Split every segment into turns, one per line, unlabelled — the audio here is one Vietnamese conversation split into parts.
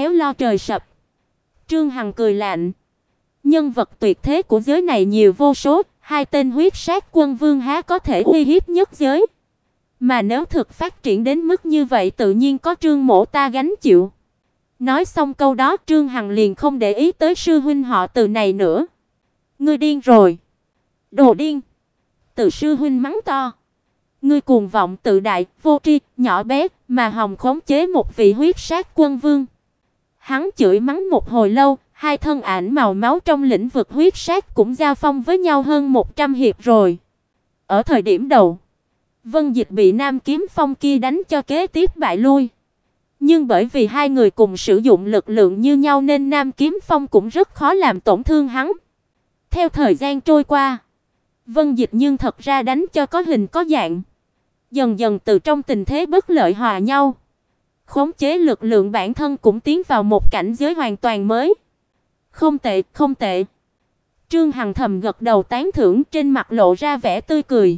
khéo lo trời sập. Trương Hằng cười lạnh. Nhân vật tuyệt thế của giới này nhiều vô số, hai tên huyết sát quân vương há có thể uy hiếp nhất giới. Mà nếu thực phát triển đến mức như vậy tự nhiên có Trương mỗ ta gánh chịu. Nói xong câu đó Trương Hằng liền không để ý tới sư huynh họ Từ này nữa. Ngươi điên rồi. Đồ điên. Từ sư huynh mắng to. Ngươi cuồng vọng tự đại, vô tri, nhỏ bé mà hòng khống chế một vị huyết sát quân vương. Hắn chửi mắng một hồi lâu, hai thân ảnh màu máu trong lĩnh vực huyết sát cũng giao phong với nhau hơn 100 hiệp rồi. Ở thời điểm đầu, Vân Dịch bị Nam Kiếm Phong kia đánh cho kế tiếp bại lui. Nhưng bởi vì hai người cùng sử dụng lực lượng như nhau nên Nam Kiếm Phong cũng rất khó làm tổn thương hắn. Theo thời gian trôi qua, Vân Dịch nhưng thật ra đánh cho có hình có dạng. Dần dần từ trong tình thế bất lợi hòa nhau, khống chế lực lượng bản thân cũng tiến vào một cảnh giới hoàn toàn mới. Không tệ, không tệ. Trương Hằng thầm gật đầu tán thưởng, trên mặt lộ ra vẻ tươi cười.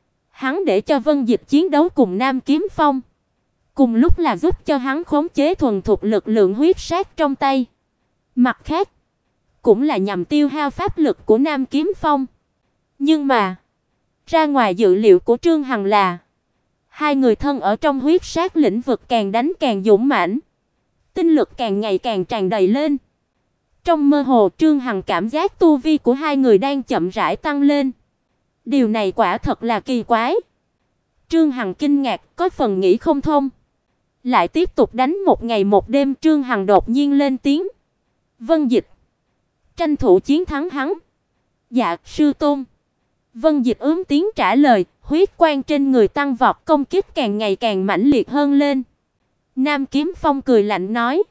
Hắn để cho Vân Dịch chiến đấu cùng Nam Kiếm Phong, cùng lúc là giúp cho hắn khống chế thuần thục lực lượng huyết sát trong tay. Mặt khác, cũng là nhằm tiêu hao pháp lực của Nam Kiếm Phong. Nhưng mà, ra ngoài dự liệu của Trương Hằng là hai người thân ở trong huyết sát lĩnh vực càng đánh càng dũng mãnh, tinh lực càng ngày càng tràn đầy lên. Trong mơ hồ Trương Hằng cảm giác tu vi của hai người đang chậm rãi tăng lên. Điều này quả thật là kỳ quái. Trương Hằng kinh ngạc, có phần nghĩ không thông. Lại tiếp tục đánh một ngày một đêm, Trương Hằng đột nhiên lên tiếng. Vân Dịch, tranh thủ chiến thắng hắn. Dạ, sư tôn. Vân Dịch ướm tiếng trả lời, huyết quang trên người tăng vọt, công kích càng ngày càng mãnh liệt hơn lên. Nam Kiếm Phong cười lạnh nói,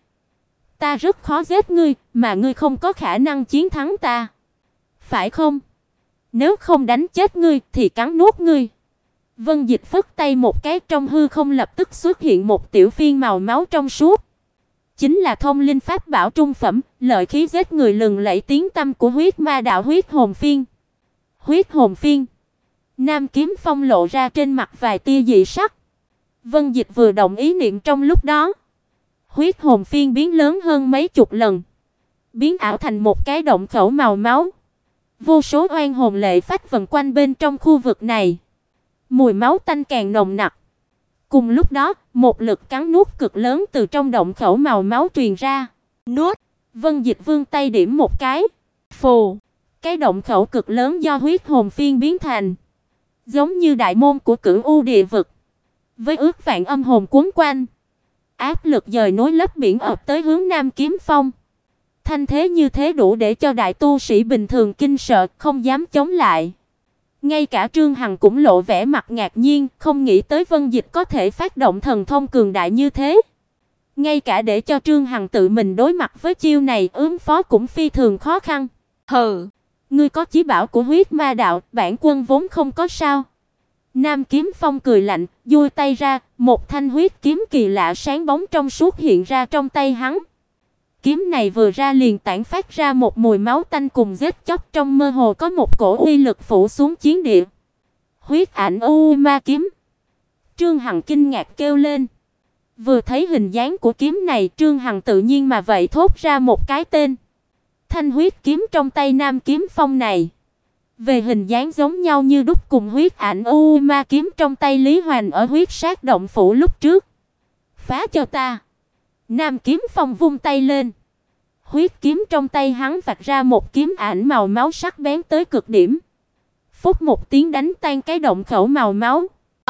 ta rất khó giết ngươi, mà ngươi không có khả năng chiến thắng ta. Phải không? Nếu không đánh chết ngươi thì cắn nuốt ngươi. Vân Dịch phất tay một cái, trong hư không lập tức xuất hiện một tiểu phiên màu máu trong suốt. Chính là thông linh pháp bảo trung phẩm, lợi khí giết người lừng lẫy tiếng tăm của huyết ma đạo huyết hồn phiên. Huyết hồn phiên. Nam Kiếm Phong lộ ra trên mặt vài tia dị sắc. Vân Dịch vừa động ý niệm trong lúc đó, huyết hồn phiên biến lớn hơn mấy chục lần, biến ảo thành một cái động khẩu màu máu. Vô số oan hồn lệ phách vần quanh bên trong khu vực này. Mùi máu tanh càng nồng nặc. Cùng lúc đó, một lực cắn nuốt cực lớn từ trong động khẩu màu máu truyền ra. Nuốt. Vân Dịch vươn tay điểm một cái. Phù. Cái động khẩu cực lớn do huyết hồn phiên biến thành, giống như đại môn của Cửu U địa vực, với ước vạn âm hồn cuốn quanh. Áp lực dời núi lấp biển ập tới hướng Nam Kiếm Phong. Thanh thế như thế đủ để cho đại tu sĩ bình thường kinh sợ, không dám chống lại. Ngay cả Trương Hằng cũng lộ vẻ mặt ngạc nhiên, không nghĩ tới Vân Dịch có thể phát động thần thông cường đại như thế. Ngay cả để cho Trương Hằng tự mình đối mặt với chiêu này, ứng phó cũng phi thường khó khăn. Hừ, ngươi có chí bảo của huyết ma đạo, bản quân vốn không có sao. Nam Kiếm Phong cười lạnh, duỗi tay ra, một thanh huyết kiếm kỳ lạ sáng bóng trong suốt hiện ra trong tay hắn. Kiếm này vừa ra liền tản phát ra một mùi máu tanh cùng giết chóc, trong mơ hồ có một cổ uy lực phủ xuống chiến địa. Huyết ảnh U Ma kiếm. Trương Hằng kinh ngạc kêu lên. Vừa thấy hình dáng của kiếm này, Trương Hằng tự nhiên mà vậy thốt ra một cái tên. Thanh huyết kiếm trong tay Nam Kiếm Phong này, về hình dáng giống nhau như đúc cùng huyết ảnh U Ma kiếm trong tay Lý Hoành ở huyết sát động phủ lúc trước. Phá cho ta. Nam Kiếm Phong vung tay lên. Huyết kiếm trong tay hắn vạch ra một kiếm ảnh màu máu sắc bén tới cực điểm. Phút một tiếng đánh tan cái động khẩu màu máu.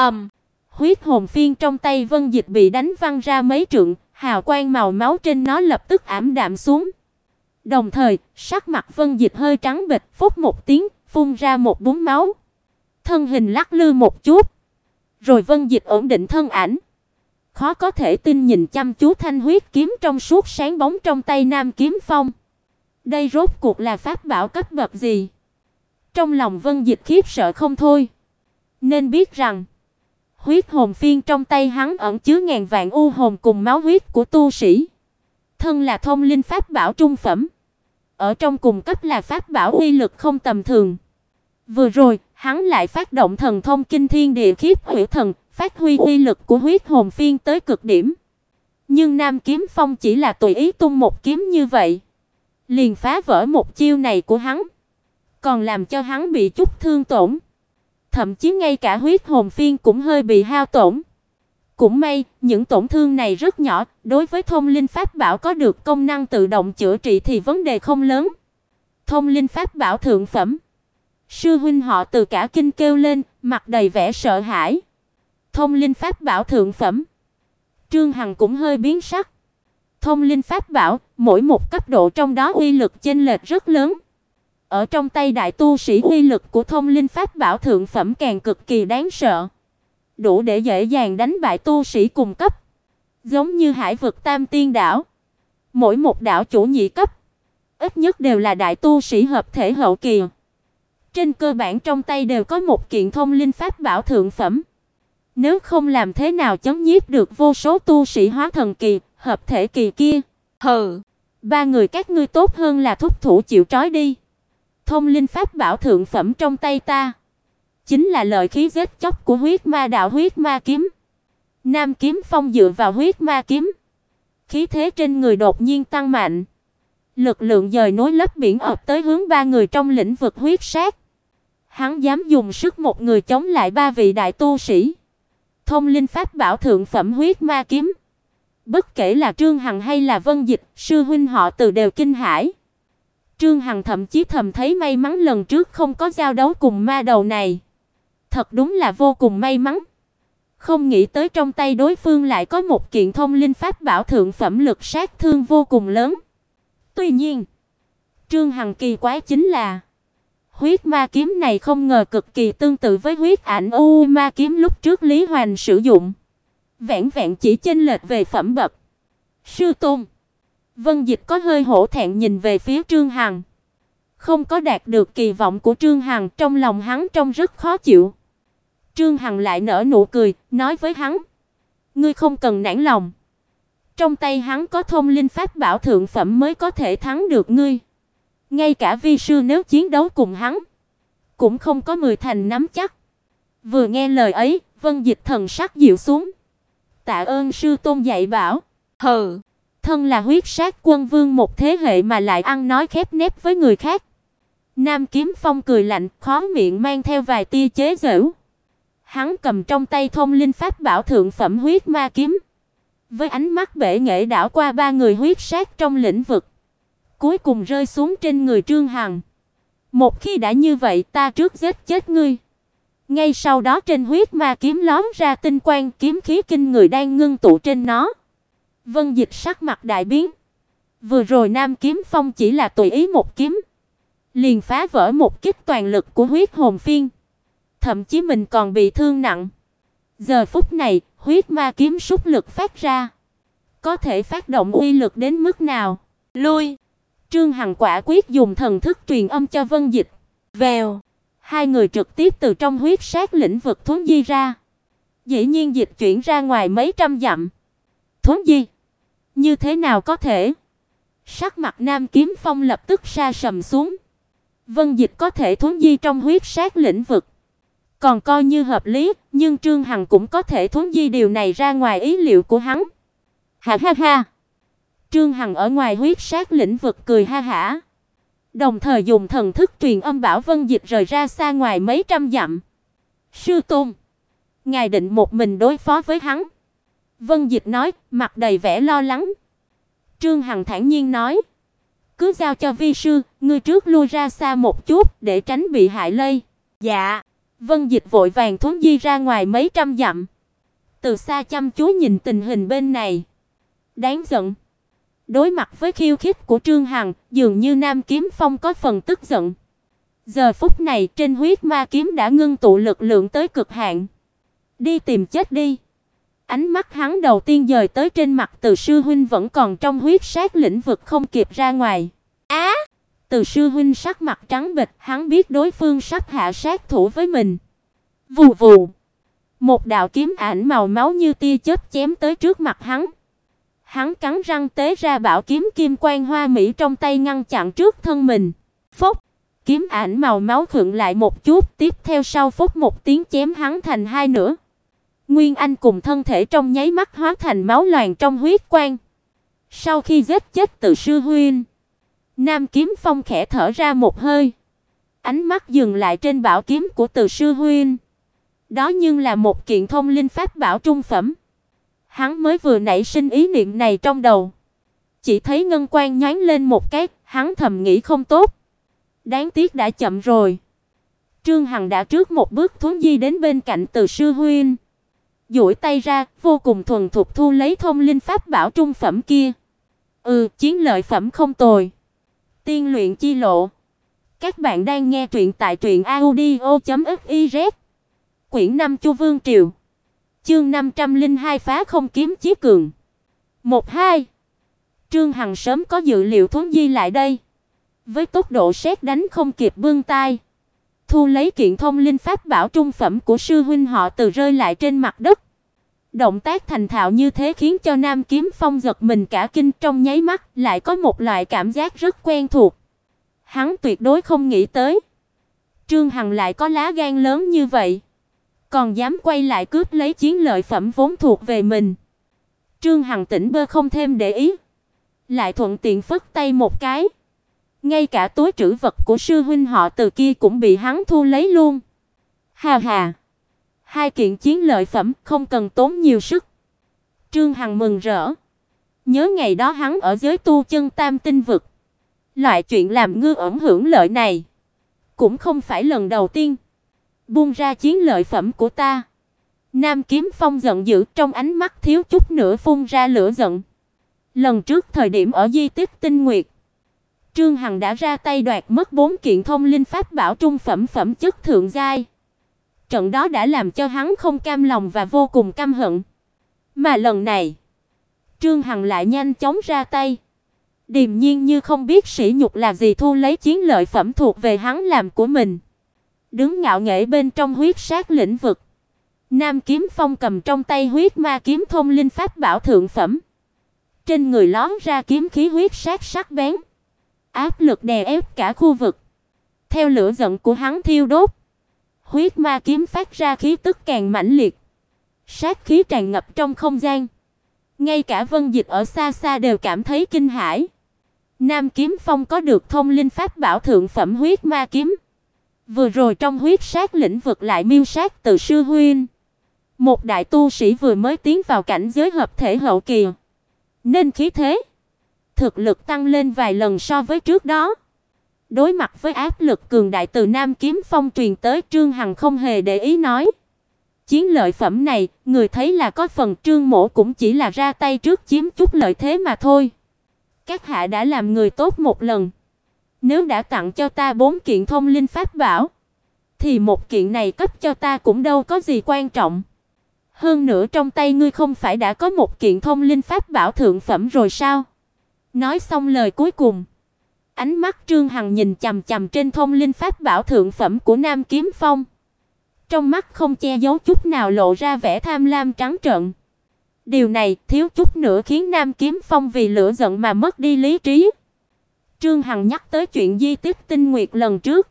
Huyết hồn phiên trong tay Vân Dịch bị đánh văng ra mấy trượng, hào quang màu máu trên nó lập tức ảm đạm xuống. Đồng thời, sắc mặt Vân Dịch hơi trắng bệch, phút một tiếng, phun ra một búng máu. Thân hình lắc lư một chút, rồi Vân Dịch ổn định thân ảnh. Khó có thể tin nhìn chăm chú thanh huyết kiếm trong suốt sáng bóng trong tay Nam Kiếm Phong. Đây rốt cuộc là pháp bảo cấp bậc gì? Trong lòng Vân Dịch khiếp sợ không thôi. Nên biết rằng, huyết hồn phiên trong tay hắn ẩn chứa ngàn vạn u hồn cùng máu huyết của tu sĩ. Thân là thông linh pháp bảo trung phẩm, ở trong cùng cấp là pháp bảo uy lực không tầm thường. Vừa rồi, hắn lại phát động thần thông kinh thiên địa khiếp hủy thần, phát huy uy lực của huyết hồn phiên tới cực điểm. Nhưng Nam Kiếm Phong chỉ là tùy ý tung một kiếm như vậy, liền phá vỡ một chiêu này của hắn, còn làm cho hắn bị chút thương tổn. Thậm chí ngay cả huyết hồn phiên cũng hơi bị hao tổn. Cũng may, những tổn thương này rất nhỏ, đối với thông linh pháp bảo có được công năng tự động chữa trị thì vấn đề không lớn. Thông linh pháp bảo thượng phẩm. Sư huynh họ Từ cả kinh kêu lên, mặt đầy vẻ sợ hãi. Thông linh pháp bảo thượng phẩm. Trương Hằng cũng hơi biến sắc. Thông linh pháp bảo, mỗi một cấp độ trong đó uy lực chênh lệch rất lớn. Ở trong tay đại tu sĩ, uy lực của thông linh pháp bảo thượng phẩm càng cực kỳ đáng sợ, đủ để dễ dàng đánh bại tu sĩ cùng cấp. Giống như Hải vực Tam Tiên đảo, mỗi một đảo chủ nhị cấp, ít nhất đều là đại tu sĩ hợp thể hậu kỳ. Trên cơ bản trong tay đều có một kiện thông linh pháp bảo thượng phẩm. Nếu không làm thế nào chấn nhiếp được vô số tu sĩ hóa thần kỳ, hợp thể kỳ kia. Hừ, ba người các ngươi tốt hơn là thúc thủ chịu trói đi. Thông linh pháp bảo thượng phẩm trong tay ta chính là lợi khí giết chóc của huyết ma đạo huyết ma kiếm. Nam Kiếm Phong dựa vào huyết ma kiếm, khí thế trên người đột nhiên tăng mạnh, lực lượng dời núi lấp biển ập tới hướng ba người trong lĩnh vực huyết sát. Hắn dám dùng sức một người chống lại ba vị đại tu sĩ. Thông linh pháp bảo thượng phẩm huyết ma kiếm, bất kể là Trương Hằng hay là Vân Dịch, sư huynh họ Từ đều kinh hãi. Trương Hằng thậm chí thầm thấy may mắn lần trước không có giao đấu cùng ma đầu này. Thật đúng là vô cùng may mắn. Không nghĩ tới trong tay đối phương lại có một kiện thông linh pháp bảo thượng phẩm, lực sát thương vô cùng lớn. Tuy nhiên, Trương Hằng kỳ quái chính là huyết ma kiếm này không ngờ cực kỳ tương tự với huyết ảnh u ma kiếm lúc trước Lý Hoành sử dụng. Vẹn vẹn chỉ chênh lệch về phẩm bậc. Sư tôn. Vân Dịch có hơi hổ thẹn nhìn về phía Trương Hằng. Không có đạt được kỳ vọng của Trương Hằng, trong lòng hắn trông rất khó chịu. Trương Hằng lại nở nụ cười, nói với hắn: "Ngươi không cần nản lòng. Trong tay hắn có thông linh pháp bảo thượng phẩm mới có thể thắng được ngươi. Ngay cả vi sư nếu chiến đấu cùng hắn, cũng không có 10 thành nắm chắc." Vừa nghe lời ấy, Vân Dịch thần sắc dịu xuống. "Tạ ơn sư tôn dạy bảo." "Hừ, thân là huyết sát quân vương một thế hệ mà lại ăn nói khép nép với người khác." Nam Kiếm Phong cười lạnh, khóe miệng mang theo vài tia chế giễu. Hắn cầm trong tay thông linh pháp bảo thượng phẩm huyết ma kiếm, với ánh mắt bể nghệ đảo qua ba người huyết sát trong lĩnh vực, cuối cùng rơi xuống trên người Trương Hằng. "Một khi đã như vậy, ta trước giết chết ngươi." Ngay sau đó trên huyết ma kiếm lóe ra tinh quang, kiếm khí kinh người đang ngưng tụ trên nó. Vân Dịch sắc mặt đại biến. Vừa rồi Nam Kiếm Phong chỉ là tùy ý một kiếm, liền phá vỡ một kích toàn lực của huyết hồn phiên. Thậm chí mình còn bị thương nặng. Giờ phút này, huyết ma kiếm sút lực phát ra, có thể phát động uy lực đến mức nào? Lui! Trương Hằng quả quyết dùng thần thức truyền âm cho Vân Dịch. Vèo! Hai người trực tiếp từ trong huyết sát lĩnh vực thuấn di ra. Dĩ nhiên dịch chuyển ra ngoài mấy trăm dặm. Thuấn di? Như thế nào có thể? Sắc mặt Nam Kiếm Phong lập tức sa sầm xuống. Vân Dịch có thể thuấn di trong huyết sát lĩnh vực, còn coi như hợp lý, nhưng Trương Hằng cũng có thể thuấn di, điều này ra ngoài ý liệu của hắn. Ha ha ha. Trương Hằng ở ngoài huyết sát lĩnh vực cười ha hả, đồng thời dùng thần thức truyền âm bảo Vân Dịch rời ra xa ngoài mấy trăm dặm. "Sư tôn, ngài định một mình đối phó với hắn?" Vân Dịch nói, mặt đầy vẻ lo lắng. Trương Hằng thản nhiên nói: "Cứ giao cho vi sư, ngươi trước lui ra xa một chút để tránh bị hại lây." "Dạ." Vân Dịch vội vàng thuấn di ra ngoài mấy trăm dặm, từ xa chăm chú nhìn tình hình bên này. Đáng giận. Đối mặt với khiêu khích của Trương Hằng, dường như Nam Kiếm Phong có phần tức giận. Giờ phút này trên huyết ma kiếm đã ngưng tụ lực lượng tới cực hạn. "Đi tìm chết đi." Ánh mắt hắn đầu tiên dời tới trên mặt Từ sư huynh vẫn còn trong huyết sát lĩnh vực không kịp ra ngoài. Á! Từ sư huynh sắc mặt trắng bệch, hắn biết đối phương sắp hạ sát thủ với mình. Vù vù, một đạo kiếm ảnh màu máu như tia chớp chém tới trước mặt hắn. Hắn cắn răng tế ra bảo kiếm kim quang hoa mỹ trong tay ngăn chặn trước thân mình. Phốc, kiếm ảnh màu máu khựng lại một chút, tiếp theo sau phốc một tiếng chém hắn thành hai nửa. Nguyên Anh cùng thân thể trong nháy mắt hóa thành máu loàn trong huyết quang. Sau khi giết chết Từ sư huynh, Nam Kiếm Phong khẽ thở ra một hơi, ánh mắt dừng lại trên bảo kiếm của Từ sư huynh. Đó nhưng là một kiện thông linh pháp bảo trung phẩm. Hắn mới vừa nảy sinh ý niệm này trong đầu, chỉ thấy ngân quang nhoáng lên một cái, hắn thầm nghĩ không tốt. Đáng tiếc đã chậm rồi. Trương Hằng đã trước một bước thuấn di đến bên cạnh Từ sư huynh, duỗi tay ra, vô cùng thuần thục thu lấy thông linh pháp bảo trung phẩm kia. Chiến lợi phẩm không tồi. Tiên luyện chi lộ. Các bạn đang nghe truyện tại truyệnaudio.fiz. Quyển 5 Chu Vương Triều. Chương 502 phá không kiếm chí cường. 1-2. Trương Hằng sớm có dự liệu thuấn di lại đây, với tốc độ sét đánh không kịp bưng tay, thu lấy kiện thông linh pháp bảo trung phẩm của sư huynh họ Từ rơi lại trên mặt đất. Động tác thành thạo như thế khiến cho Nam Kiếm Phong giật mình cả kinh, trong nháy mắt lại có một loại cảm giác rất quen thuộc. Hắn tuyệt đối không nghĩ tới Trương Hằng lại có lá gan lớn như vậy, còn dám quay lại cướp lấy chiến lợi phẩm vốn thuộc về mình. Trương Hằng tỉnh bơ không thêm để ý, lại thuận tiện phất tay một cái, ngay cả túi trữ vật của sư huynh họ Từ kia cũng bị hắn thu lấy luôn. Hà hà, hai kiện chiến lợi phẩm không cần tốn nhiều sức. Trương Hằng mừng rỡ, nhớ ngày đó hắn ở giới tu chân Tam Tinh vực, loại chuyện làm ngư ẩn hưởng lợi này cũng không phải lần đầu tiên. Buông ra chiến lợi phẩm của ta. Nam Kiếm Phong giận dữ, trong ánh mắt thiếu chút nữa phun ra lửa giận. Lần trước thời điểm ở di tích Tinh Nguyệt, Trương Hằng đã ra tay đoạt mất 4 kiện thông linh pháp bảo trung phẩm phẩm chất thượng giai. Trận đó đã làm cho hắn không cam lòng và vô cùng căm hận. Mà lần này, Trương Hằng lại nhanh chóng ra tay, điềm nhiên như không biết sỉ nhục là gì, thu lấy chiến lợi phẩm thuộc về hắn làm của mình. Đứng ngạo nghễ bên trong huyết sát lĩnh vực, Nam Kiếm Phong cầm trong tay huyết ma kiếm thông linh pháp bảo thượng phẩm. Trên người lóe ra kiếm khí huyết sát sắc bén, áp lực đè ép cả khu vực. Theo lửa giận của hắn thiêu đốt, huyết ma kiếm phát ra khí tức càng mãnh liệt, sát khí tràn ngập trong không gian. Ngay cả Vân Dịch ở xa xa đều cảm thấy kinh hãi. Nam Kiếm Phong có được thông linh pháp bảo thượng phẩm huyết ma kiếm, vừa rồi trong huyết sát lĩnh vực lại miêu sát Từ sư huynh, một đại tu sĩ vừa mới tiến vào cảnh giới hợp thể hậu kỳ, nên khí thế, thực lực tăng lên vài lần so với trước đó. Đối mặt với áp lực cường đại từ Nam Kiếm Phong truyền tới, Trương Hằng không hề để ý nói: "Chiến lợi phẩm này, người thấy là có phần, Trương mỗ cũng chỉ là ra tay trước chiếm chút lợi thế mà thôi. Các hạ đã làm người tốt một lần, nếu đã tặng cho ta 4 kiện thông linh pháp bảo, thì một kiện này cấp cho ta cũng đâu có gì quan trọng. Hơn nữa trong tay ngươi không phải đã có một kiện thông linh pháp bảo thượng phẩm rồi sao?" Nói xong lời cuối cùng, ánh mắt Trương Hằng nhìn chằm chằm trên thông linh pháp bảo thượng phẩm của Nam Kiếm Phong. Trong mắt không che giấu chút nào lộ ra vẻ tham lam trắng trợn. Điều này thiếu chút nữa khiến Nam Kiếm Phong vì lửa giận mà mất đi lý trí. Trương Hằng nhắc tới chuyện di tích Tinh Nguyệt lần trước,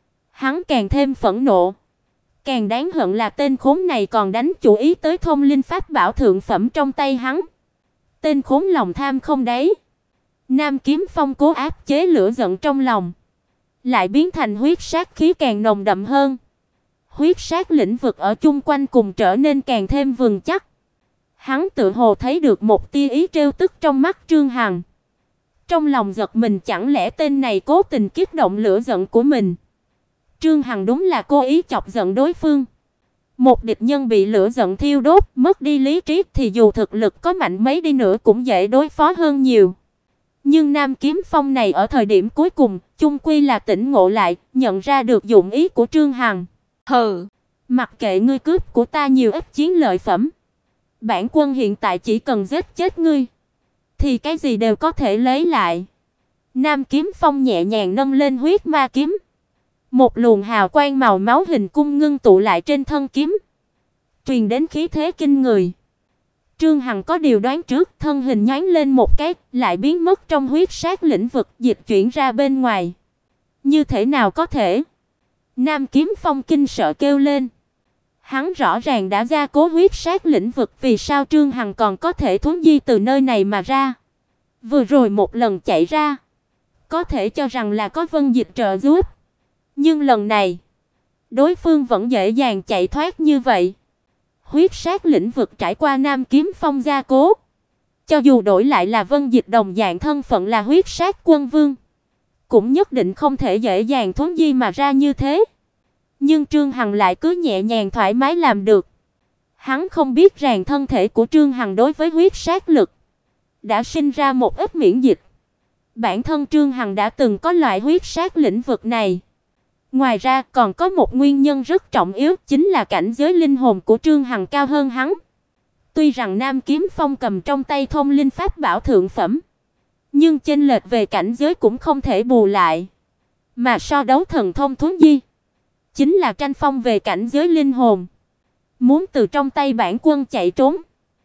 hắn càng thêm phẫn nộ. Càng đáng hận là tên khốn này còn đánh chủ ý tới thông linh pháp bảo thượng phẩm trong tay hắn. Tên khốn lòng tham không đáy. Nam Kiếm Phong cố áp chế lửa giận trong lòng, lại biến thành huyết sát khí càng nồng đậm hơn. Huyết sát lĩnh vực ở chung quanh cùng trở nên càng thêm vững chắc. Hắn tự hồ thấy được một tia ý trêu tức trong mắt Trương Hằng. Trong lòng giật mình, chẳng lẽ tên này cố tình kích động lửa giận của mình. Trương Hằng đúng là cố ý chọc giận đối phương. Một địch nhân bị lửa giận thiêu đốt, mất đi lý trí thì dù thực lực có mạnh mấy đi nữa cũng dễ đối phó hơn nhiều. Nhưng Nam Kiếm Phong này ở thời điểm cuối cùng, chung quy là tỉnh ngộ lại, nhận ra được dụng ý của Trương Hằng. Hừ, mặc kệ ngươi cướp của ta nhiều ít chiến lợi phẩm, bản quân hiện tại chỉ cần giết chết ngươi, thì cái gì đều có thể lấy lại. Nam Kiếm Phong nhẹ nhàng nâng lên huyết ma kiếm. Một luồng hào quang màu máu hình cung ngưng tụ lại trên thân kiếm, truyền đến khí thế kinh người. Trương Hằng có điều đoán trước, thân hình nhoáng lên một cái, lại biến mất trong huyết sát lĩnh vực, dịch chuyển ra bên ngoài. Như thế nào có thể? Nam Kiếm Phong kinh sợ kêu lên. Hắn rõ ràng đã gia cố huyết sát lĩnh vực, vì sao Trương Hằng còn có thể thuấn di từ nơi này mà ra? Vừa rồi một lần chạy ra, có thể cho rằng là có Vân Dịch trợ giúp, nhưng lần này, đối phương vẫn dễ dàng chạy thoát như vậy. Huyết sát lĩnh vực trải qua Nam Kiếm Phong gia cố, cho dù đổi lại là Vân Dịch đồng dạng thân phận là huyết sát quân vương, cũng nhất định không thể dễ dàng thuấn di mà ra như thế. Nhưng Trương Hằng lại cứ nhẹ nhàng thoải mái làm được. Hắn không biết rằng thân thể của Trương Hằng đối với huyết sát lực đã sinh ra một ít miễn dịch. Bản thân Trương Hằng đã từng có loại huyết sát lĩnh vực này. Ngoài ra còn có một nguyên nhân rất trọng yếu, chính là cảnh giới linh hồn của Trương Hằng cao hơn hắn. Tuy rằng Nam Kiếm Phong cầm trong tay thông linh pháp bảo thượng phẩm, nhưng chênh lệch về cảnh giới cũng không thể bù lại. Mà so đấu thần thông thuấn di, chính là tranh phong về cảnh giới linh hồn. Muốn từ trong tay bản quân chạy trốn,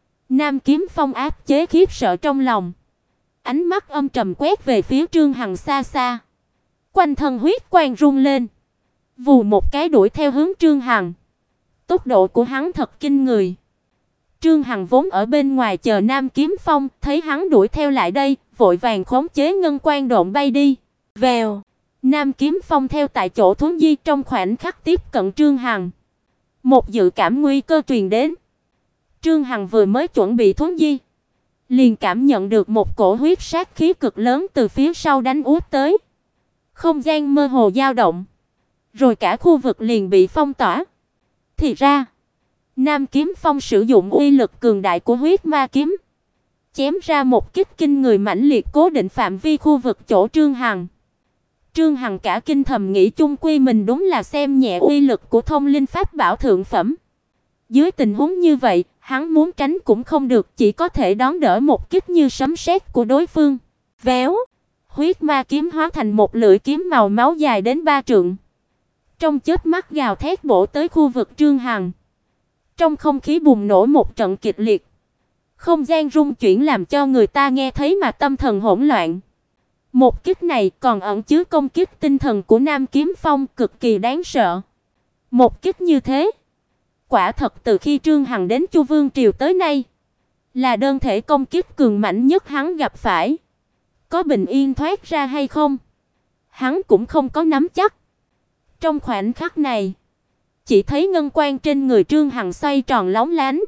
Nam Kiếm Phong áp chế khiếp sợ trong lòng, ánh mắt âm trầm quét về phía Trương Hằng xa xa. Quanh thân huyết quang rung lên, vù một cái đuổi theo hướng Trương Hằng. Tốc độ của hắn thật kinh người. Trương Hằng vốn ở bên ngoài chờ Nam Kiếm Phong, thấy hắn đuổi theo lại đây, vội vàng khống chế ngân quang độn bay đi. Vèo, Nam Kiếm Phong theo tại chỗ thuấn di, trong khoảnh khắc tiếp cận Trương Hằng. Một dự cảm nguy cơ truyền đến. Trương Hằng vừa mới chuẩn bị thuấn di, liền cảm nhận được một cổ huyết sát khí cực lớn từ phía sau đánh úp tới. Không gian mơ hồ dao động, rồi cả khu vực liền bị phong tỏa. Thì ra, Nam Kiếm Phong sử dụng uy lực cường đại của huyết ma kiếm, chém ra một kích kinh người mãnh liệt cố định phạm vi khu vực chỗ Trương Hằng. Trương Hằng cả kinh thầm nghĩ chung quy mình đúng là xem nhẹ uy lực của thông linh pháp bảo thượng phẩm. Dưới tình huống như vậy, hắn muốn tránh cũng không được, chỉ có thể đón đỡ một kích như sấm sét của đối phương. Véo, huyết ma kiếm hóa thành một lưỡi kiếm màu máu dài đến 3 trượng. Trong chớp mắt gào thét bổ tới khu vực Trương Hằng. Trong không khí bùng nổ một trận kịch liệt. Không gian rung chuyển làm cho người ta nghe thấy mà tâm thần hỗn loạn. Một kích này còn ẩn chứa công kích tinh thần của Nam Kiếm Phong cực kỳ đáng sợ. Một kích như thế, quả thật từ khi Trương Hằng đến Chu Vương triều tới nay, là đơn thể công kích cường mãnh nhất hắn gặp phải. Có bình yên thoát ra hay không, hắn cũng không có nắm chắc. Trong khoảnh khắc này, chỉ thấy ngân quang trên người Trương Hằng xoay tròn lóng lánh.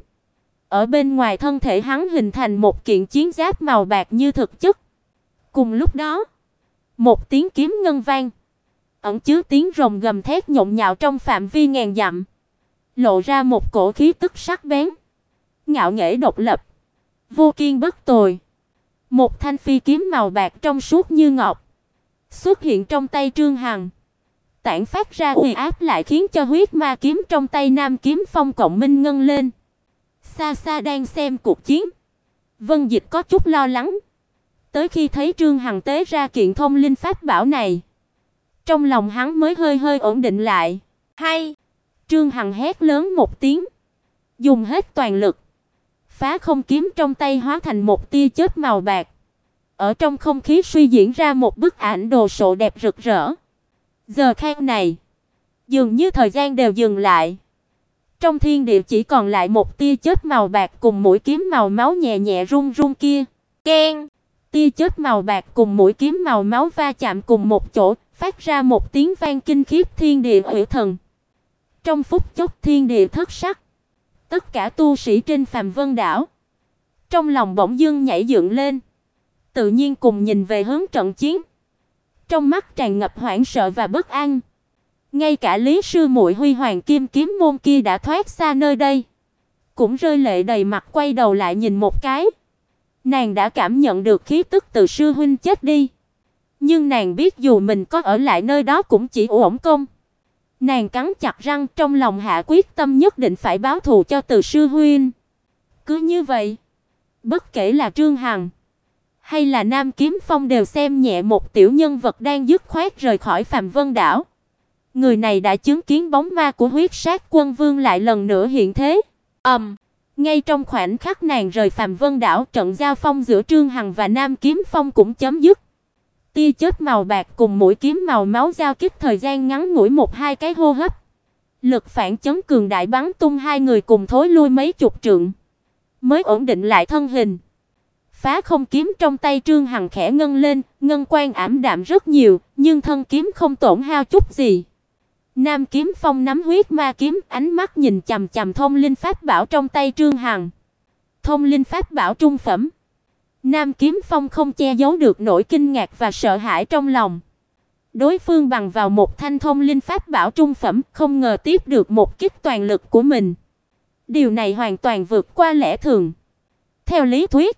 Ở bên ngoài thân thể hắn hình thành một kiện chiến giáp màu bạc như thực chất. Cùng lúc đó, một tiếng kiếm ngân vang, ẩn chứa tiếng rồng gầm thét nhộn nhạo trong phạm vi ngàn dặm, lộ ra một cổ khí tức sắc bén, ngạo nghễ độc lập, vô kiên bất tồi. Một thanh phi kiếm màu bạc trong suốt như ngọc xuất hiện trong tay Trương Hằng, tản phát ra uy áp lại khiến cho huyết ma kiếm trong tay Nam Kiếm Phong cộng minh ngân lên. Xa xa đang xem cuộc chiến, Vân Dịch có chút lo lắng. Tới khi thấy Trương Hằng tế ra kiện thông linh pháp bảo này, trong lòng hắn mới hơi ổn định lại. Hay! Trương Hằng hét lớn một tiếng, dùng hết toàn lực, phá không kiếm trong tay hóa thành một tia chớp màu bạc. Ở trong không khí suy diễn ra một bức ảnh đồ sộ đẹp rực rỡ. Giờ khắc này, dường như thời gian đều dừng lại. Trong thiên địa chỉ còn lại một tia chớp màu bạc cùng mũi kiếm màu máu nhẹ nhẹ rung rung kia. Keng! Tia chớp màu bạc cùng mũi kiếm màu máu va chạm cùng một chỗ, phát ra một tiếng vang kinh khiếp thiên địa hủy thần. Trong phút chốc thiên địa thất sắc. Tất cả tu sĩ trên Phàm Vân đảo trong lòng bỗng dưng nhảy dựng lên, tự nhiên cùng nhìn về hướng trận chiến. Trong mắt tràn ngập hoảng sợ và bất an. Ngay cả Lý sư muội Huy Hoàng Kim Kiếm môn kia đã thoát xa nơi đây, cũng rơi lệ đầy mặt quay đầu lại nhìn một cái. Nàng đã cảm nhận được khí tức từ sư huynh chết đi, nhưng nàng biết dù mình có ở lại nơi đó cũng chỉ uổng công. Nàng cắn chặt răng, trong lòng hạ quyết tâm nhất định phải báo thù cho Từ sư huynh. Cứ như vậy, bất kể là Trương Hằng hay là Nam Kiếm Phong đều xem nhẹ một tiểu nhân vật đang dứt khoát rời khỏi Phàm Vân đảo. Người này đã chứng kiến bóng ma của huyết sát quân vương lại lần nữa hiện thế. Ngay trong khoảnh khắc nàng rời Phàm Vân đảo, trận giao phong giữa Trương Hằng và Nam Kiếm Phong cũng chấm dứt. Tia chớp màu bạc cùng mũi kiếm màu máu giao kích thời gian ngắn ngủi 1-2 cái hô hấp, Lực phản chấn cường đại bắn tung hai người cùng thối lui mấy chục trượng, mới ổn định lại thân hình. Phá không kiếm trong tay Trương Hằng khẽ ngân lên, ngân quang ảm đạm rất nhiều, nhưng thân kiếm không tổn hao chút gì. Nam Kiếm Phong nắm huyết ma kiếm, ánh mắt nhìn chằm chằm thông linh pháp bảo trong tay Trương Hằng. Thông linh pháp bảo trung phẩm. Nam Kiếm Phong không che giấu được nỗi kinh ngạc và sợ hãi trong lòng. Đối phương bằng vào một thanh thông linh pháp bảo trung phẩm, không ngờ tiếp được một kích toàn lực của mình. Điều này hoàn toàn vượt qua lẽ thường. Theo lý thuyết,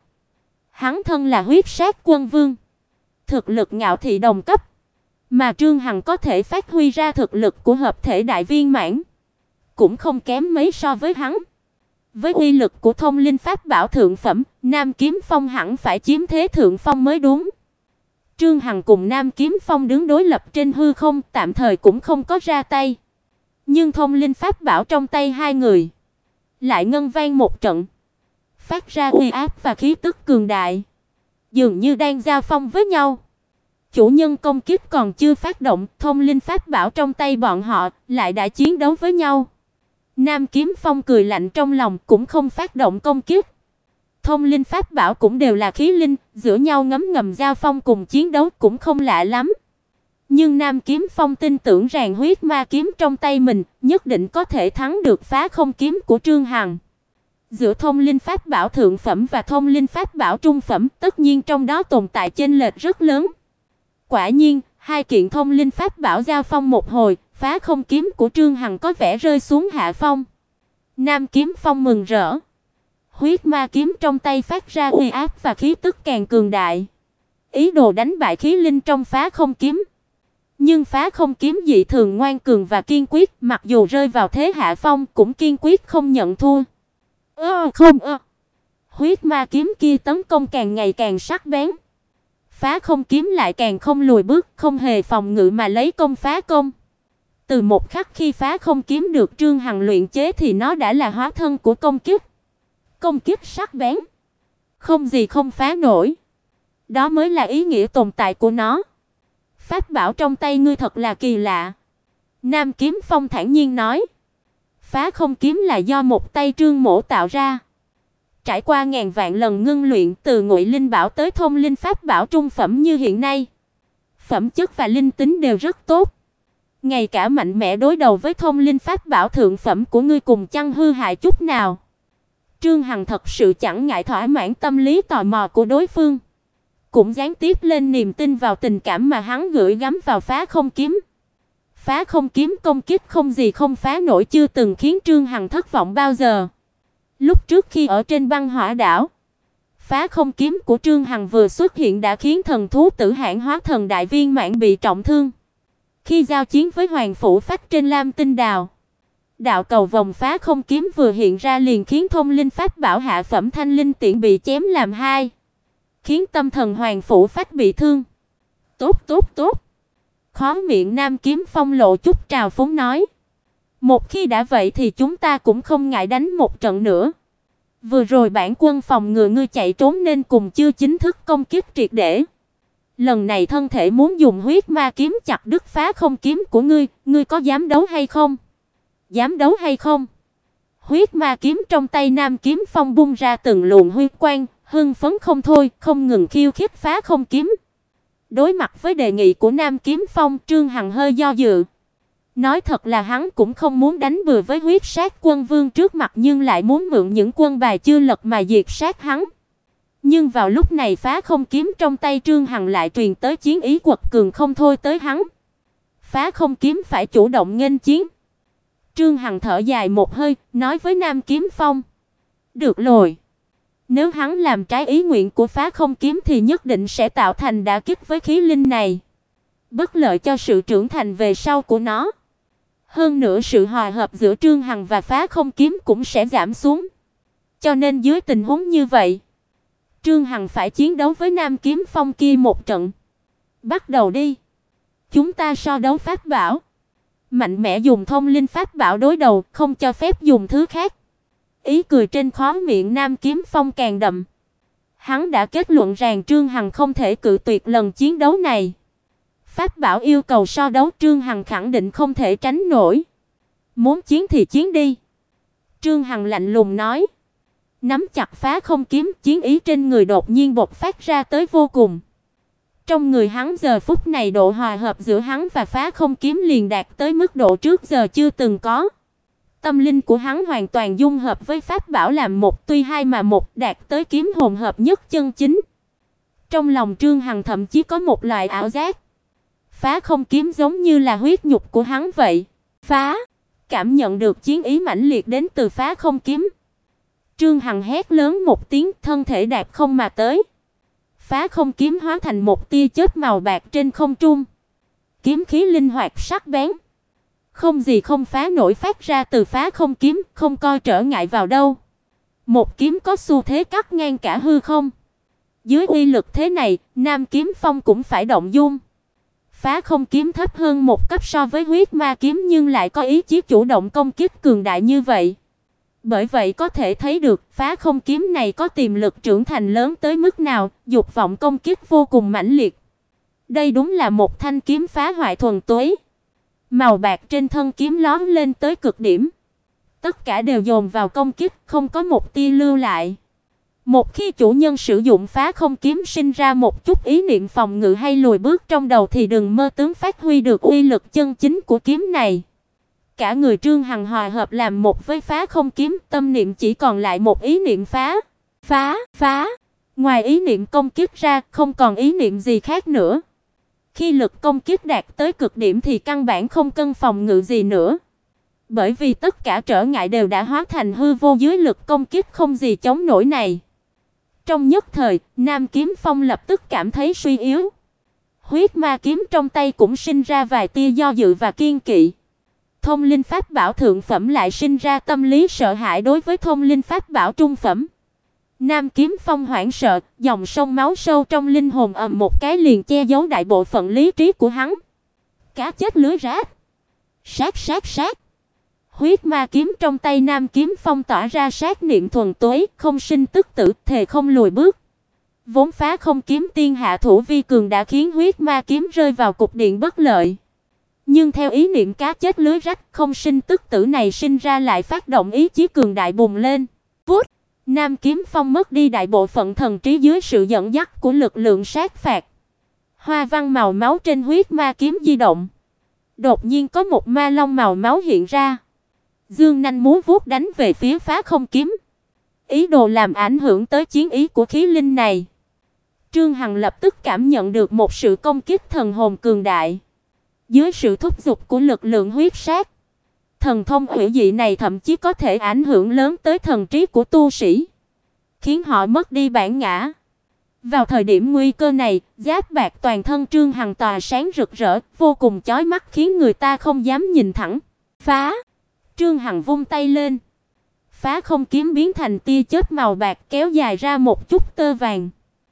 hắn thân là huyết sát quân vương, thực lực ngạo thị đồng cấp, mà Trương Hằng có thể phát huy ra thực lực của hợp thể đại viên mãn, cũng không kém mấy so với hắn. Với uy lực của thông linh pháp bảo thượng phẩm, Nam Kiếm Phong hẳn phải chiếm thế thượng phong mới đúng. Trương Hằng cùng Nam Kiếm Phong đứng đối lập trên hư không, tạm thời cũng không có ra tay. Nhưng thông linh pháp bảo trong tay hai người lại ngân vang một trận, phát ra uy áp và khí tức cường đại, dường như đang giao phong với nhau. Chủ nhân công kích còn chưa phát động, thông linh pháp bảo trong tay bọn họ lại đã chiến đấu với nhau. Nam Kiếm Phong cười lạnh trong lòng, cũng không phát động công kích. Thông linh pháp bảo cũng đều là khí linh, giữa nhau ngấm ngầm giao phong cùng chiến đấu cũng không lạ lắm. Nhưng Nam Kiếm Phong tin tưởng rằng huyết ma kiếm trong tay mình nhất định có thể thắng được phá không kiếm của Trương Hằng. Giữa thông linh pháp bảo thượng phẩm và thông linh pháp bảo trung phẩm, tất nhiên trong đó tồn tại chênh lệch rất lớn. Quả nhiên, hai kiện thông linh pháp bảo giao phong một hồi, phá không kiếm của Trương Hằng có vẻ rơi xuống hạ phong. Nam Kiếm Phong mừng rỡ. Huyết ma kiếm trong tay phát ra uy áp và khí tức càng cường đại, ý đồ đánh bại khí linh trong phá không kiếm. Nhưng phá không kiếm dị thường ngoan cường và kiên quyết, mặc dù rơi vào thế hạ phong cũng kiên quyết không nhận thua. Huyết ma kiếm kia tấn công càng ngày càng sắc bén. Phá không kiếm lại càng không lùi bước, không hề phòng ngự mà lấy công phá công. Từ một khắc khi phá không kiếm được Trương Hằng luyện chế thì nó đã là hóa thân của công kích. Công kích sắc bén, không gì không phá nổi. Đó mới là ý nghĩa tồn tại của nó. Pháp bảo trong tay ngươi thật là kỳ lạ. Nam Kiếm Phong thản nhiên nói. Phá không kiếm là do một tay Trương Mỗ tạo ra. Trải qua ngàn vạn lần ngưng luyện, từ Ngụy Linh Bảo tới thông linh pháp bảo trung phẩm như hiện nay, phẩm chất và linh tính đều rất tốt. Ngay cả mạnh mẽ đối đầu với thông linh pháp bảo thượng phẩm của ngươi cùng chẳng hư hại chút nào. Trương Hằng thật sự chẳng ngại thỏa mãn tâm lý tò mò của đối phương, cũng gián tiếp lên niềm tin vào tình cảm mà hắn gửi gắm vào phá không kiếm. Phá không kiếm công kích không gì không phá nổi chưa từng khiến Trương Hằng thất vọng bao giờ. Lúc trước khi ở trên băng hỏa đảo, phá không kiếm của Trương Hằng vừa xuất hiện đã khiến thần thú Tử Hãn hóa thần đại viên mãn bị trọng thương. Khi giao chiến với Hoàng Phủ Phách trên Lam Tinh Đào, đạo cầu vòng phá không kiếm vừa hiện ra liền khiến thông linh pháp bảo hạ phẩm thanh linh tiễn bị chém làm hai, khiến tâm thần Hoàng Phủ Phách bị thương. Tốt. Khóe miệng Nam Kiếm Phong lộ chút trào phúng nói. Một khi đã vậy thì chúng ta cũng không ngại đánh một trận nữa. Vừa rồi bản quân phòng ngừa ngươi chạy trốn nên cùng chưa chính thức công kích triệt để. Lần này thân thể muốn dùng huyết ma kiếm chặt đứt phá không kiếm của ngươi, ngươi có dám đấu hay không? Dám đấu hay không? Huyết ma kiếm trong tay Nam Kiếm Phong bung ra từng luồng huyết quang, hưng phấn không thôi, không ngừng khiêu khích phá không kiếm. Đối mặt với đề nghị của Nam Kiếm Phong, Trương Hằng hơi do dự. Nói thật là hắn cũng không muốn đánh bừa với huyết sát quân vương trước mặt, nhưng lại muốn mượn những quân bài chưa lật mà diệt sát hắn. Nhưng vào lúc này phá không kiếm trong tay Trương Hằng lại truyền tới chiến ý quật cường không thôi tới hắn. Phá không kiếm phải chủ động nghênh chiến. Trương Hằng thở dài một hơi, nói với Nam Kiếm Phong. Được rồi. Nếu hắn làm trái ý nguyện của phá không kiếm thì nhất định sẽ tạo thành đả kích với khí linh này, bất lợi cho sự trưởng thành về sau của nó. Hơn nữa sự hòa hợp giữa Trương Hằng và phá không kiếm cũng sẽ giảm xuống. Cho nên dưới tình huống như vậy, Trương Hằng phải chiến đấu với Nam Kiếm Phong kia một trận. Bắt đầu đi. Chúng ta so đấu pháp bảo. Mạnh mẽ dùng thông linh pháp bảo đối đầu, không cho phép dùng thứ khác. Ý cười trên khóe miệng Nam Kiếm Phong càng đậm. Hắn đã kết luận rằng Trương Hằng không thể cự tuyệt lần chiến đấu này. Pháp bảo yêu cầu so đấu Trương Hằng khẳng định không thể tránh nổi. Muốn chiến thì chiến đi." Trương Hằng lạnh lùng nói. Nắm chặt phá không kiếm, chiến ý trên người đột nhiên bộc phát ra tới vô cùng. Trong người hắn giờ phút này độ hòa hợp giữa hắn và phá không kiếm liền đạt tới mức độ trước giờ chưa từng có. Tâm linh của hắn hoàn toàn dung hợp với pháp bảo làm một, tuy hai mà một, đạt tới kiếm hồn hợp nhất chân chính. Trong lòng Trương Hằng thậm chí có một loại ảo giác. Phá không kiếm giống như là huyết nhục của hắn vậy. Phá, cảm nhận được chiến ý mãnh liệt đến từ phá không kiếm. Trương Hằng hét lớn một tiếng, thân thể đạp không mà tới. Phá không kiếm hóa thành một tia chớp màu bạc trên không trung. Kiếm khí linh hoạt sắc bén, không gì không phá nổi phát ra từ phá không kiếm, không coi trở ngại vào đâu. Một kiếm có xu thế cắt ngang cả hư không. Dưới uy lực thế này, Nam Kiếm Phong cũng phải động dung. Phá không kiếm thấp hơn một cấp so với huyết ma kiếm nhưng lại có ý chí chủ động công kích cường đại như vậy. Bởi vậy có thể thấy được phá không kiếm này có tiềm lực trưởng thành lớn tới mức nào, dục vọng công kích vô cùng mãnh liệt. Đây đúng là một thanh kiếm phá hoại thuần túy. Màu bạc trên thân kiếm lóe lên tới cực điểm. Tất cả đều dồn vào công kích, không có một tia lưu lại. Một khi chủ nhân sử dụng phá không kiếm sinh ra một chút ý niệm phòng ngự hay lùi bước trong đầu thì đừng mơ tưởng phát huy được uy lực chân chính của kiếm này. Cả người Trương Hằng hòa hợp làm một với phá không kiếm, tâm niệm chỉ còn lại một ý niệm phá, phá, phá. Ngoài ý niệm công kích ra, không còn ý niệm gì khác nữa. Khi lực công kích đạt tới cực điểm thì căn bản không cần phòng ngự gì nữa. Bởi vì tất cả trở ngại đều đã hóa thành hư vô dưới lực công kích không gì chống nổi này. Trong nhất thời, Nam Kiếm Phong lập tức cảm thấy suy yếu. Huyết ma kiếm trong tay cũng sinh ra vài tia do dự và kiên kỵ. Thông linh pháp bảo thượng phẩm lại sinh ra tâm lý sợ hãi đối với thông linh pháp bảo trung phẩm. Nam Kiếm Phong hoảng sợ, dòng sông máu sâu trong linh hồn ầm một cái liền che giấu đại bộ phận lý trí của hắn. Cá chết lưới rách. Sát sát sát. Huyết ma kiếm trong tay Nam Kiếm Phong tỏa ra sát niệm thuần túy, không sinh tức tử, thề không lùi bước. Vốn phá không kiếm tiên hạ thủ vi cường đã khiến huyết ma kiếm rơi vào cục diện bất lợi. Nhưng theo ý niệm cá chết lưới rách, không sinh tức tử này sinh ra lại phát động ý chí cường đại bùng lên. Vút, Nam Kiếm Phong mất đi đại bộ phận thần trí dưới sự dẫn dắt của lực lượng sát phạt. Hoa văn màu máu trên huyết ma kiếm di động. Đột nhiên có một ma long màu máu hiện ra. Dương nanh múa vuốt đánh về phía phá không kiếm. Ý đồ làm ảnh hưởng tới chiến ý của khí linh này. Trương Hằng lập tức cảm nhận được một sự công kích thần hồn cường đại. Dưới sự thúc giục của lực lượng huyết sát, thần thông hủy dị này thậm chí có thể ảnh hưởng lớn tới thần trí của tu sĩ, khiến họ mất đi bản ngã. Vào thời điểm nguy cơ này, giáp bạc toàn thân Trương Hằng tỏa sáng rực rỡ, vô cùng chói mắt khiến người ta không dám nhìn thẳng. Phá! Trương Hằng vung tay lên. Phá không kiếm biến thành tia chớp màu bạc kéo dài ra một chút tơ vàng.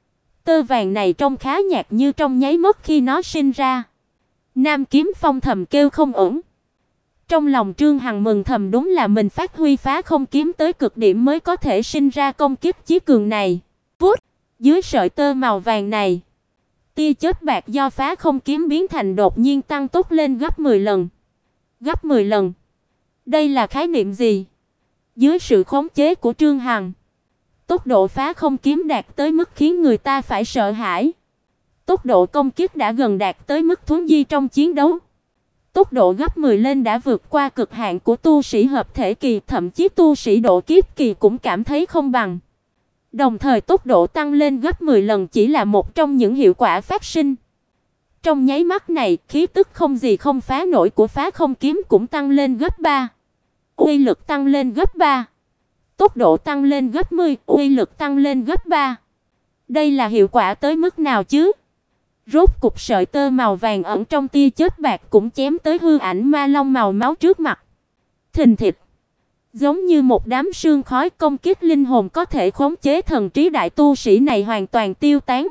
Tơ vàng này trông khá nhạt như trong nháy mắt khi nó sinh ra. Nam Kiếm Phong thầm kêu không ổn. Trong lòng Trương Hằng mừng thầm đúng là mình phát huy phá không kiếm tới cực điểm mới có thể sinh ra công kích chí cường này. Vút, dưới sợi tơ màu vàng này, tia chớp bạc do phá không kiếm biến thành đột nhiên tăng tốc lên gấp 10 lần. Gấp 10 lần. Đây là khái niệm gì? Dưới sự khống chế của Trương Hằng, tốc độ phá không kiếm đạt tới mức khiến người ta phải sợ hãi. Tốc độ công kích đã gần đạt tới mức thuấn di trong chiến đấu. Tốc độ gấp 10 lên đã vượt qua cực hạn của tu sĩ hợp thể kỳ, thậm chí tu sĩ độ kiếp kỳ cũng cảm thấy không bằng. Đồng thời tốc độ tăng lên gấp 10 lần chỉ là một trong những hiệu quả phát sinh. Trong nháy mắt này, khí tức không gì không phá nổi của phá không kiếm cũng tăng lên gấp 3. Uy lực tăng lên gấp 3. Tốc độ tăng lên gấp 10, uy lực tăng lên gấp 3. Đây là hiệu quả tới mức nào chứ? Rốt cục sợi tơ màu vàng ẩn trong tia chớp bạc cũng chém tới hư ảnh ma long màu máu trước mặt. Thình thịch, giống như một đám sương khói công kích linh hồn có thể khống chế thần trí đại tu sĩ này hoàn toàn tiêu tán.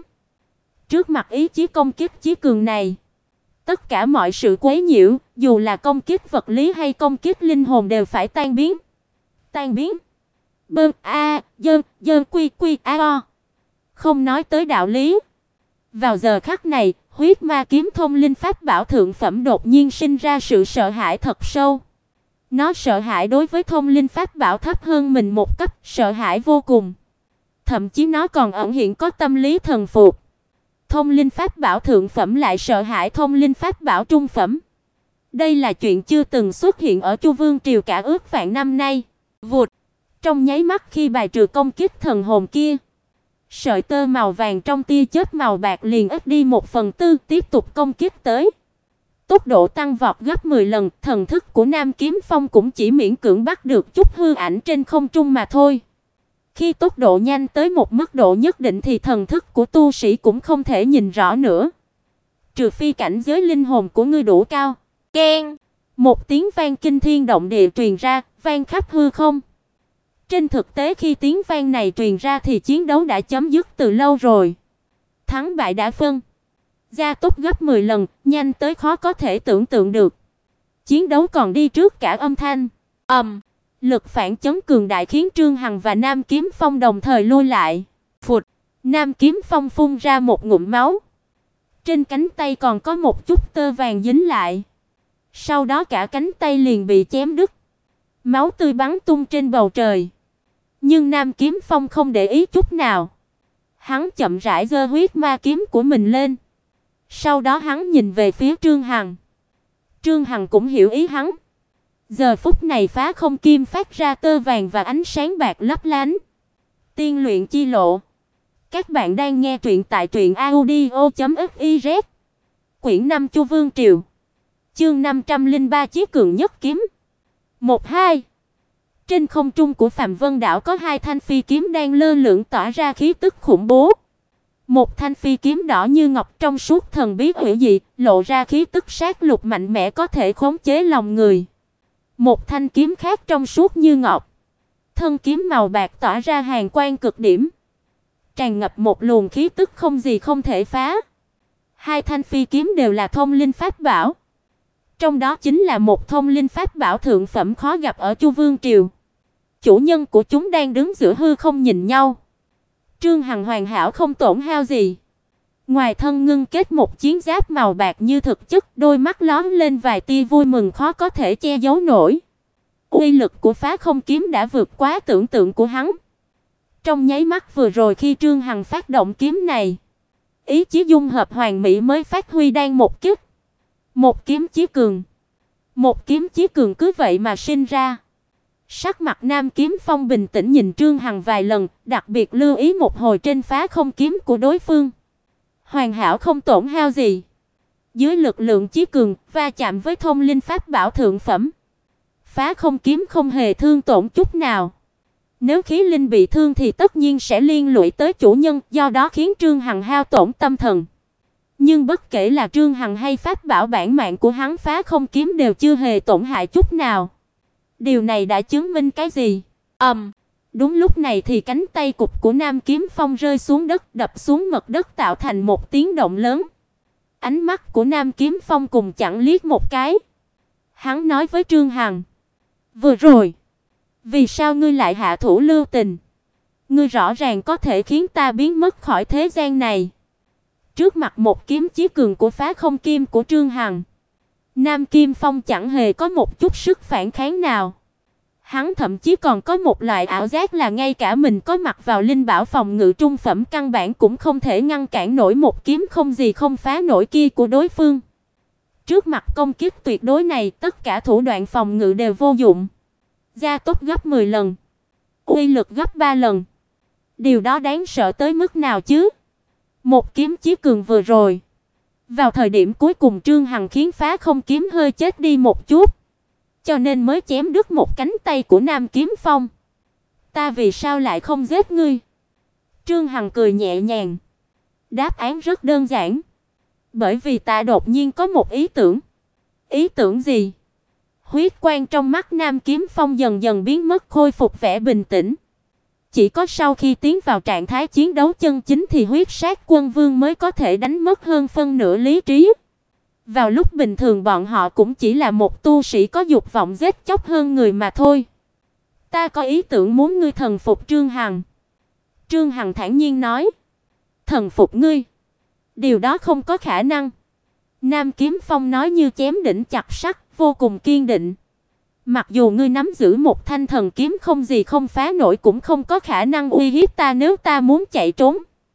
Trước mặt ý chí công kích chí cường này, tất cả mọi sự quấy nhiễu, dù là công kích vật lý hay công kích linh hồn đều phải tan biến. Tan biến. Bơ a, dơ quy quy a. Không nói tới đạo lý. Vào giờ khắc này, huyết ma kiếm thông linh pháp bảo thượng phẩm đột nhiên sinh ra sự sợ hãi thật sâu. Nó sợ hãi đối với thông linh pháp bảo thấp hơn mình một cấp, sợ hãi vô cùng. Thậm chí nó còn ẩn hiện có tâm lý thần phục. Thông linh pháp bảo thượng phẩm lại sợ hãi thông linh pháp bảo trung phẩm. Đây là chuyện chưa từng xuất hiện ở Chu Vương triều cả ước vạn năm nay. Vụt, trong nháy mắt khi bài trừ công kích thần hồn kia, sợi tơ màu vàng trong tia chớp màu bạc liền ít đi 1/4, tiếp tục công kích tới. Tốc độ tăng vọt gấp 10 lần, thần thức của Nam Kiếm Phong cũng chỉ miễn cưỡng bắt được chút hư ảnh trên không trung mà thôi. Khi tốc độ nhanh tới một mức độ nhất định thì thần thức của tu sĩ cũng không thể nhìn rõ nữa. Trừ phi cảnh giới linh hồn của ngươi đủ cao. Keng! Một tiếng vang kinh thiên động địa truyền ra, vang khắp hư không. Trên thực tế khi tiếng vang này truyền ra thì chiến đấu đã chấm dứt từ lâu rồi. Thắng bại đã phân. Gia tốc gấp 10 lần, nhanh tới khó có thể tưởng tượng được. Chiến đấu còn đi trước cả âm thanh. Lực phản chấn cường đại khiến Trương Hằng và Nam Kiếm Phong đồng thời lui lại. Phụt, Nam Kiếm Phong phun ra một ngụm máu. Trên cánh tay còn có một chút tơ vàng dính lại. Sau đó cả cánh tay liền bị chém đứt. Máu tươi bắn tung trên bầu trời. Nhưng Nam Kiếm Phong không để ý chút nào. Hắn chậm rãi giơ huyết ma kiếm của mình lên. Sau đó hắn nhìn về phía Trương Hằng. Trương Hằng cũng hiểu ý hắn. Giờ phút này phá không kim phát ra tơ vàng và ánh sáng bạc lấp lánh. Tiên luyện chi lộ. Các bạn đang nghe truyện tại truyệnaudio.fiz. Quyển 5 Chu Vương triều. Chương 503 Chí cường nhất kiếm. 1-2. Trên không trung của Phạm Vân đảo có hai thanh phi kiếm đang lơ lửng tỏa ra khí tức khủng bố. Một thanh phi kiếm đỏ như ngọc trong suốt thần bí hủy dị, lộ ra khí tức sát lục mạnh mẽ có thể khống chế lòng người. Một thanh kiếm khác trong suốt như ngọc, thân kiếm màu bạc tỏa ra hàn quang cực điểm, tràn ngập một luồng khí tức không gì không thể phá. Hai thanh phi kiếm đều là thông linh pháp bảo. Trong đó chính là một thông linh pháp bảo thượng phẩm khó gặp ở Chu Vương triều. Chủ nhân của chúng đang đứng giữa hư không nhìn nhau. Trương Hằng hoàn hảo không tổn hao gì. Ngoài thân ngưng kết một chiến giáp màu bạc như thực chất, đôi mắt lóe lên vài tia vui mừng khó có thể che giấu nổi. Uy lực của phá không kiếm đã vượt quá tưởng tượng của hắn. Trong nháy mắt vừa rồi khi Trương Hằng phát động kiếm này, ý chí dung hợp hoàn mỹ mới phát huy đang một kích. Một kiếm chí cường. Một kiếm chí cường cứ vậy mà sinh ra. Sắc mặt Nam Kiếm Phong bình tĩnh nhìn Trương Hằng vài lần, đặc biệt lưu ý một hồi trên phá không kiếm của đối phương. Hoàn hảo không tổn hao gì. Dưới lực lượng chí cường, va chạm với thông linh pháp bảo thượng phẩm, phá không kiếm không hề thương tổn chút nào. Nếu khí linh bị thương thì tất nhiên sẽ liên lụy tới chủ nhân, do đó khiến Trương Hằng hao tổn tâm thần. Nhưng bất kể là Trương Hằng hay pháp bảo bản mạng của hắn, phá không kiếm đều chưa hề tổn hại chút nào. Điều này đã chứng minh cái gì? Đúng lúc này thì cánh tay cụt của Nam Kiếm Phong rơi xuống đất, đập xuống mặt đất tạo thành một tiếng động lớn. Ánh mắt của Nam Kiếm Phong cùng chẳng liếc một cái. Hắn nói với Trương Hằng: "Vừa rồi, vì sao ngươi lại hạ thủ lưu tình? Ngươi rõ ràng có thể khiến ta biến mất khỏi thế gian này." Trước mặt một kiếm chí cường của phá không kim của Trương Hằng, Nam Kiếm Phong chẳng hề có một chút sức phản kháng nào. Hắn thậm chí còn có một loại ảo giác là ngay cả mình có mặc vào linh bảo phòng ngự trung phẩm căn bản cũng không thể ngăn cản nổi một kiếm không gì không phá nổi kia của đối phương. Trước mặt công kích tuyệt đối này, tất cả thủ đoạn phòng ngự đều vô dụng. Gia tốc gấp 10 lần, uy lực gấp 3 lần. Điều đó đáng sợ tới mức nào chứ? Một kiếm chí cường vừa rồi, vào thời điểm cuối cùng Trương Hằng khiến phá không kiếm hơi chết đi một chút, cho nên mới chém đứt một cánh tay của Nam Kiếm Phong. Ta vì sao lại không giết ngươi? Trương Hằng cười nhẹ nhàng. Đáp án rất đơn giản. Bởi vì ta đột nhiên có một ý tưởng. Ý tưởng gì? Huyết quang trong mắt Nam Kiếm Phong dần dần biến mất, khôi phục vẻ bình tĩnh. Chỉ có sau khi tiến vào trạng thái chiến đấu chân chính thì huyết sát quân vương mới có thể đánh mất hơn phân nửa lý trí. Vào lúc bình thường bọn họ cũng chỉ là một tu sĩ có dục vọng giết chóc hơn người mà thôi. Ta có ý tưởng muốn ngươi thần phục Trương Hằng. Trương Hằng thản nhiên nói. Thần phục ngươi? Điều đó không có khả năng. Nam Kiếm Phong nói như chém đỉnh chặt sắt, vô cùng kiên định. Mặc dù ngươi nắm giữ một thanh thần kiếm không gì không phá nổi cũng không có khả năng uy hiếp ta nếu ta muốn chạy trốn.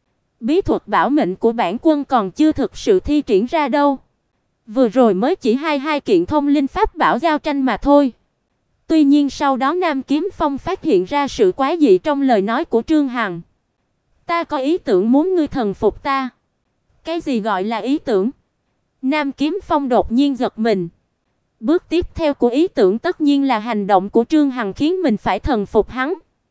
Bí thuật bảo mệnh của bản quân còn chưa thực sự thi triển ra đâu. Vừa rồi mới chỉ hai kiện thông linh pháp bảo giao tranh mà thôi. Tuy nhiên sau đó Nam Kiếm Phong phát hiện ra sự quái dị trong lời nói của Trương Hằng. Ta có ý tưởng muốn ngươi thần phục ta. Cái gì gọi là ý tưởng? Nam Kiếm Phong đột nhiên giật mình. Bước tiếp theo của ý tưởng tất nhiên là hành động của Trương Hằng khiến mình phải thần phục hắn.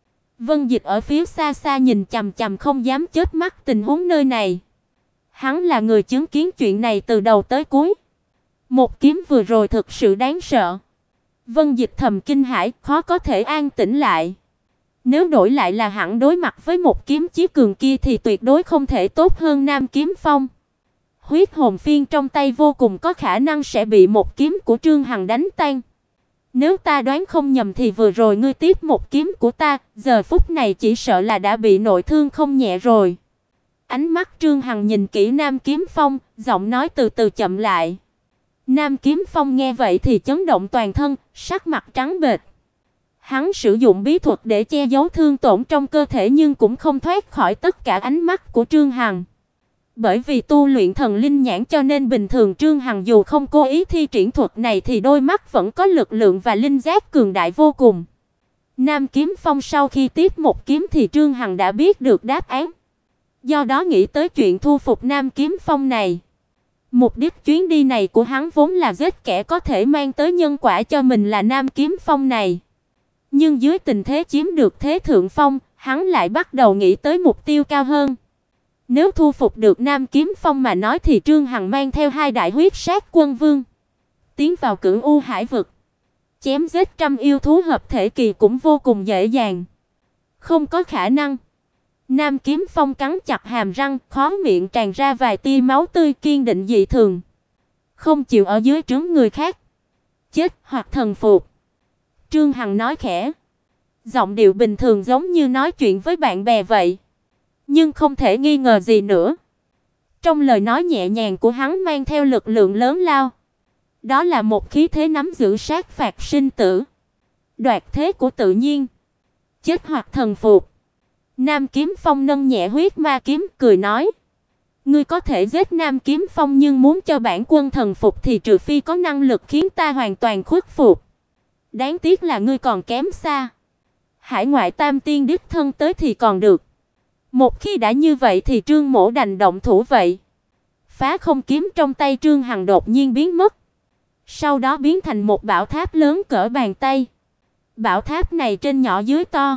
Vân Dịch ở phía xa xa nhìn chằm chằm không dám chớp mắt tình huống nơi này. Hắn là người chứng kiến chuyện này từ đầu tới cuối. Một kiếm vừa rồi thực sự đáng sợ. Vân Dịch thầm kinh hãi, khó có thể an tĩnh lại. Nếu đổi lại là hắn đối mặt với một kiếm chí cường kia thì tuyệt đối không thể tốt hơn Nam Kiếm Phong. Huyết hồn phiên trong tay vô cùng có khả năng sẽ bị một kiếm của Trương Hằng đánh tan. Nếu ta đoán không nhầm thì vừa rồi ngươi tiếp một kiếm của ta, giờ phút này chỉ sợ là đã bị nội thương không nhẹ rồi. Ánh mắt Trương Hằng nhìn kỹ Nam Kiếm Phong, giọng nói từ từ chậm lại. Nam Kiếm Phong nghe vậy thì chấn động toàn thân, sắc mặt trắng bệch. Hắn sử dụng bí thuật để che giấu thương tổn trong cơ thể nhưng cũng không thoát khỏi tất cả ánh mắt của Trương Hằng. Bởi vì tu luyện thần linh nhãn cho nên bình thường Trương Hằng dù không cố ý thi triển thuật này thì đôi mắt vẫn có lực lượng và linh giác cường đại vô cùng. Nam Kiếm Phong sau khi tiếp một kiếm thì Trương Hằng đã biết được đáp án. Do đó nghĩ tới chuyện thu phục Nam Kiếm Phong này. Mục đích chuyến đi này của hắn vốn là giết kẻ có thể mang tới nhân quả cho mình là Nam Kiếm Phong này. Nhưng dưới tình thế chiếm được thế thượng phong, hắn lại bắt đầu nghĩ tới mục tiêu cao hơn. Nếu thu phục được Nam Kiếm Phong mà nói thì Trương Hằng mang theo hai đại huyết sát quân vương, tiến vào Cửu U Hải vực, chém giết trăm yêu thú hợp thể kỳ cũng vô cùng dễ dàng. Không có khả năng. Nam Kiếm Phong cắn chặt hàm răng, khóe miệng tràn ra vài tia máu tươi kiên định dị thường. Không chịu ở dưới trướng người khác. Chết hoặc thần phục. Trương Hằng nói khẽ. Giọng điệu bình thường giống như nói chuyện với bạn bè vậy. Nhưng không thể nghi ngờ gì nữa. Trong lời nói nhẹ nhàng của hắn mang theo lực lượng lớn lao. Đó là một khí thế nắm giữ sát phạt sinh tử. Đoạt thế của tự nhiên. Chết hoặc thần phục. Nam Kiếm Phong nâng nhẹ huyết ma kiếm cười nói. Ngươi có thể giết Nam Kiếm Phong nhưng muốn cho bản quân thần phục thì trừ phi có năng lực khiến ta hoàn toàn khuất phục. Đáng tiếc là ngươi còn kém xa. Hải ngoại tam tiên đích thân tới thì còn được. Một khi đã như vậy thì Trương Mỗ đành động thủ vậy. Phá không kiếm trong tay Trương Hằng đột nhiên biến mất. Sau đó biến thành một bảo tháp lớn cỡ bàn tay. Bảo tháp này trên nhỏ dưới to.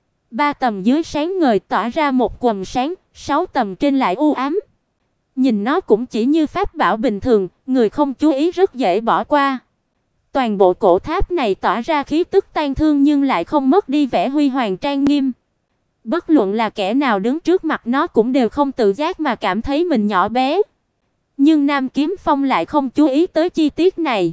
3 tầm dưới sáng ngời tỏa ra một quầng sáng, 6 tầm trên lại u ám. Nhìn nó cũng chỉ như pháp bảo bình thường, người không chú ý rất dễ bỏ qua. Toàn bộ cổ tháp này tỏa ra khí tức tang thương nhưng lại không mất đi vẻ huy hoàng trang nghiêm. Bất luận là kẻ nào đứng trước mặt nó cũng đều không tự giác mà cảm thấy mình nhỏ bé. Nhưng Nam Kiếm Phong lại không chú ý tới chi tiết này.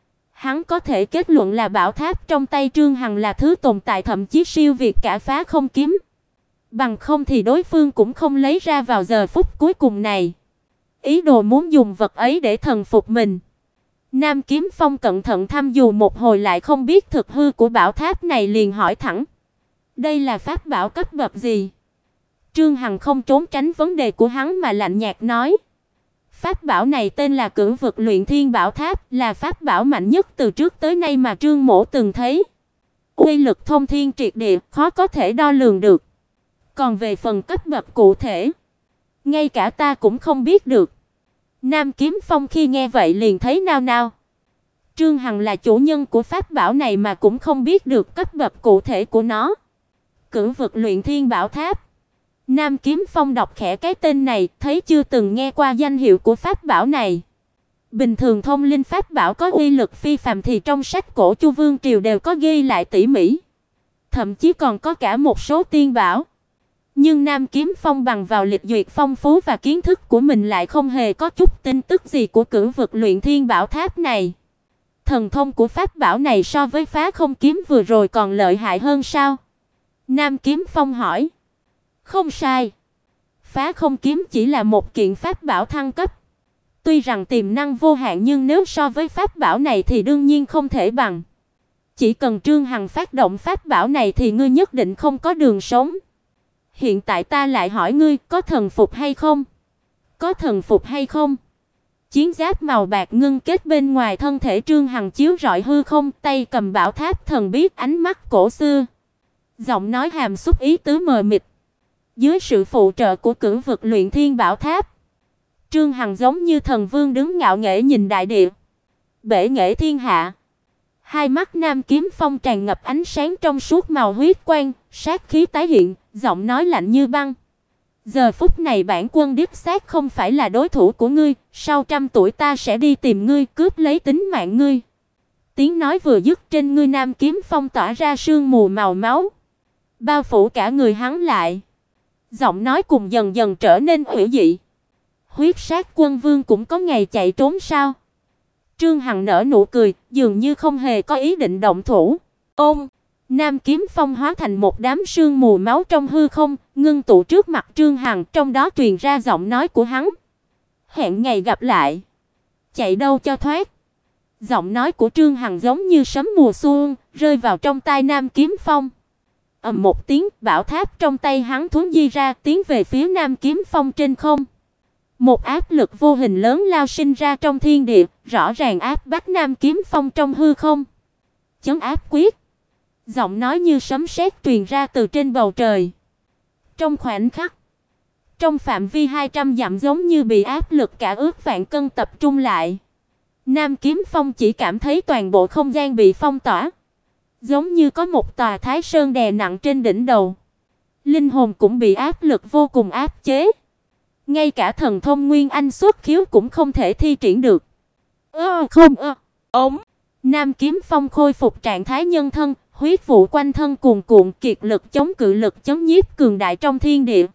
Hắn có thể kết luận là bảo tháp trong tay Trương Hằng là thứ tồn tại thậm chí siêu việt cả phá không kiếm. Bằng không thì đối phương cũng không lấy ra vào giờ phút cuối cùng này. Ý đồ muốn dùng vật ấy để thần phục mình. Nam Kiếm Phong cẩn thận thăm dò một hồi lại không biết thực hư của bảo tháp này liền hỏi thẳng. Đây là pháp bảo cấp bậc gì? Trương Hằng không trốn tránh vấn đề của hắn mà lạnh nhạt nói. Pháp bảo này tên là Cửu Vực Luyện Thiên Bảo Tháp, là pháp bảo mạnh nhất từ trước tới nay mà Trương Mỗ từng thấy. Uy lực thông thiên triệt địa, khó có thể đo lường được. Còn về phần cấp bậc cụ thể, ngay cả ta cũng không biết được. Nam Kiếm Phong khi nghe vậy liền thấy nao nao. Trương Hằng là chủ nhân của pháp bảo này mà cũng không biết được cấp bậc cụ thể của nó. Cửu Vực Luyện Thiên Bảo Tháp. Nam Kiếm Phong đọc khẽ cái tên này, thấy chưa từng nghe qua danh hiệu của pháp bảo này. Bình thường thông linh pháp bảo có uy lực phi phàm thì trong sách cổ Chu Vương triều đều có ghi lại tỉ mỉ. Thậm chí còn có cả một số tiên bảo. Nhưng Nam Kiếm Phong bằng vào lịch duyệt phong phú và kiến thức của mình lại không hề có chút tin tức gì của Cửu Vực Luyện Thiên Bảo Tháp này. Thần thông của pháp bảo này so với phá không kiếm vừa rồi còn lợi hại hơn sao? Nam Kiếm Phong hỏi. Không sai. Phá không kiếm chỉ là một kiện pháp bảo thăng cấp. Tuy rằng tiềm năng vô hạn nhưng nếu so với pháp bảo này thì đương nhiên không thể bằng. Chỉ cần Trương Hằng phát động pháp bảo này thì ngươi nhất định không có đường sống. Hiện tại ta lại hỏi ngươi, có thần phục hay không? Có thần phục hay không? Chiến giáp màu bạc ngưng kết bên ngoài thân thể Trương Hằng chiếu rọi hư không, tay cầm bảo tháp thần bí, ánh mắt cổ xưa. Giọng nói hàm xúc ý tứ mờ mịt. Dưới sự phụ trợ của Cửu Vực Luyện Thiên Bảo Tháp, Trương Hằng giống như thần vương đứng ngạo nghễ nhìn đại địa, bệ nghệ thiên hạ. Hai mắt Nam Kiếm Phong tràn ngập ánh sáng trong suốt màu huyết quang, sát khí tái hiện, giọng nói lạnh như băng. Giờ phút này bản quân đích xác không phải là đối thủ của ngươi, sau 100 tuổi ta sẽ đi tìm ngươi, cướp lấy tính mạng ngươi. Tiếng nói vừa dứt, trên người Nam Kiếm Phong tỏa ra sương mù màu máu, bao phủ cả người hắn lại. Giọng nói cùng dần dần trở nên hủy dị. Huyết Sát Quân Vương cũng có ngày chạy trốn sao? Trương Hằng nở nụ cười, dường như không hề có ý định động thủ. Ôm, Nam Kiếm Phong hóa thành một đám sương mù máu trong hư không, ngưng tụ trước mặt Trương Hằng, trong đó truyền ra giọng nói của hắn. Hẹn ngày gặp lại. Chạy đâu cho thoát. Giọng nói của Trương Hằng giống như sấm mùa xuân, rơi vào trong tai Nam Kiếm Phong. Ầm một tiếng, bảo tháp trong tay hắn thuấn di ra, tiến về phía Nam Kiếm Phong trên không. Một áp lực vô hình lớn lao sinh ra trong thiên địa, rõ ràng áp bách Nam Kiếm Phong trong hư không. Chấn áp quyết. Giọng nói như sấm sét truyền ra từ trên bầu trời. Trong khoảnh khắc, trong phạm vi 200 dặm giống như bị áp lực cả ước vạn cân tập trung lại. Nam Kiếm Phong chỉ cảm thấy toàn bộ không gian bị phong tỏa, giống như có một tòa Thái Sơn đè nặng trên đỉnh đầu. Linh hồn cũng bị áp lực vô cùng áp chế. Ngay cả thần thông Nguyên Anh xuất khiếu cũng không thể thi triển được. Ống. Nam Kiếm Phong khôi phục trạng thái nhân thân, huyết vụ quanh thân cuồn cuộn, kiệt lực chống cự lực chấn nhiếp cường đại trong thiên địa.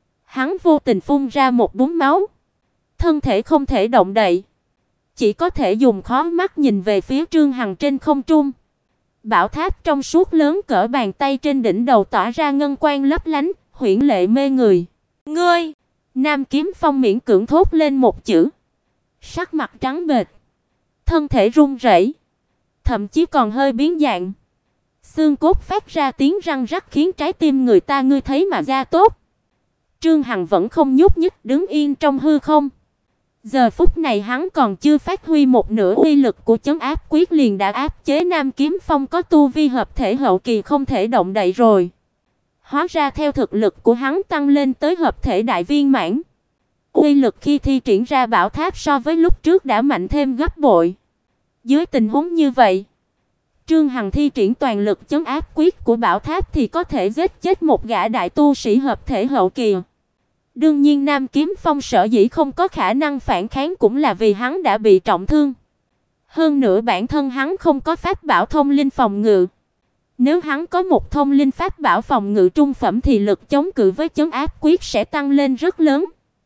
Hắn vô tình phun ra một búng máu, thân thể không thể động đậy, chỉ có thể dùng khóe mắt nhìn về phía Trương Hằng trên không trung. Bảo tháp trong suốt lớn cỡ bàn tay trên đỉnh đầu tỏa ra ngân quang lấp lánh, huyễn lệ mê người. Ngươi! Nam Kiếm Phong miễn cưỡng thốt lên một chữ. Sắc mặt trắng bệch, thân thể run rẩy, thậm chí còn hơi biến dạng. Xương cốt phát ra tiếng răng rắc khiến trái tim người ta ngươi thấy mà ra tốt. Trương Hằng vẫn không nhúc nhích, đứng yên trong hư không. Giờ phút này hắn còn chưa phát huy một nửa uy lực của chấn áp quyết liền đã áp chế Nam Kiếm Phong có tu vi hợp thể hậu kỳ không thể động đậy rồi. Hóa ra theo thực lực của hắn tăng lên tới hợp thể đại viên mãn, uy lực khi thi triển ra bảo tháp so với lúc trước đã mạnh thêm gấp bội. Dưới tình huống như vậy, Trương Hằng thi triển toàn lực chấn áp quyết của bảo tháp thì có thể giết chết một gã đại tu sĩ hợp thể hậu kỳ. Đương nhiên Nam Kiếm Phong sở dĩ không có khả năng phản kháng cũng là vì hắn đã bị trọng thương. Hơn nữa bản thân hắn không có pháp bảo thông linh phòng ngự. Nếu hắn có một thông linh pháp bảo phòng ngự trung phẩm thì lực chống cự với chấn áp quyết sẽ tăng lên rất lớn.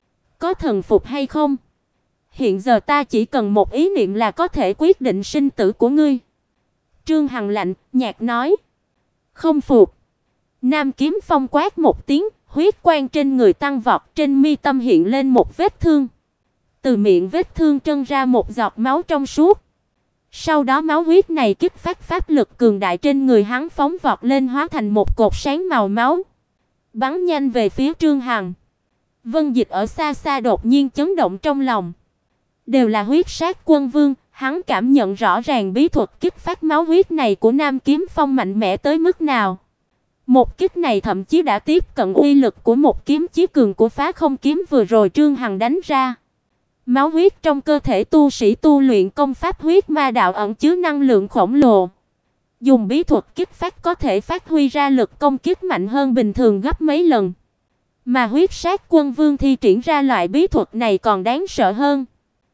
Có thần phục hay không? Hiện giờ ta chỉ cần một ý niệm là có thể quyết định sinh tử của ngươi. Trương Hằng lạnh nhạt nói. Không phục. Nam Kiếm Phong quát một tiếng, huyết quang trên người tăng vọt, trên mi tâm hiện lên một vết thương. Từ miệng vết thương trân ra một giọt máu trong suốt. Sau đó máu huyết này kích phát pháp lực cường đại trên người hắn phóng vọt lên hóa thành một cột sáng màu máu, bắn nhanh về phía Trương Hằng. Vân Dịch ở xa xa đột nhiên chấn động trong lòng. Đều là huyết sát quân vương, hắn cảm nhận rõ ràng bí thuật kích phát máu huyết này của Nam Kiếm Phong mạnh mẽ tới mức nào. Một kích này thậm chí đã tiếp cận uy lực của một kiếm chí cường của Phá Không kiếm vừa rồi Trương Hằng đánh ra. Máu huyết trong cơ thể tu sĩ tu luyện công pháp huyết ma đạo ẩn chứa năng lượng khổng lồ. Dùng bí thuật kích phát có thể phát huy ra lực công kích mạnh hơn bình thường gấp mấy lần. Mà huyết sát quân vương thi triển ra loại bí thuật này còn đáng sợ hơn.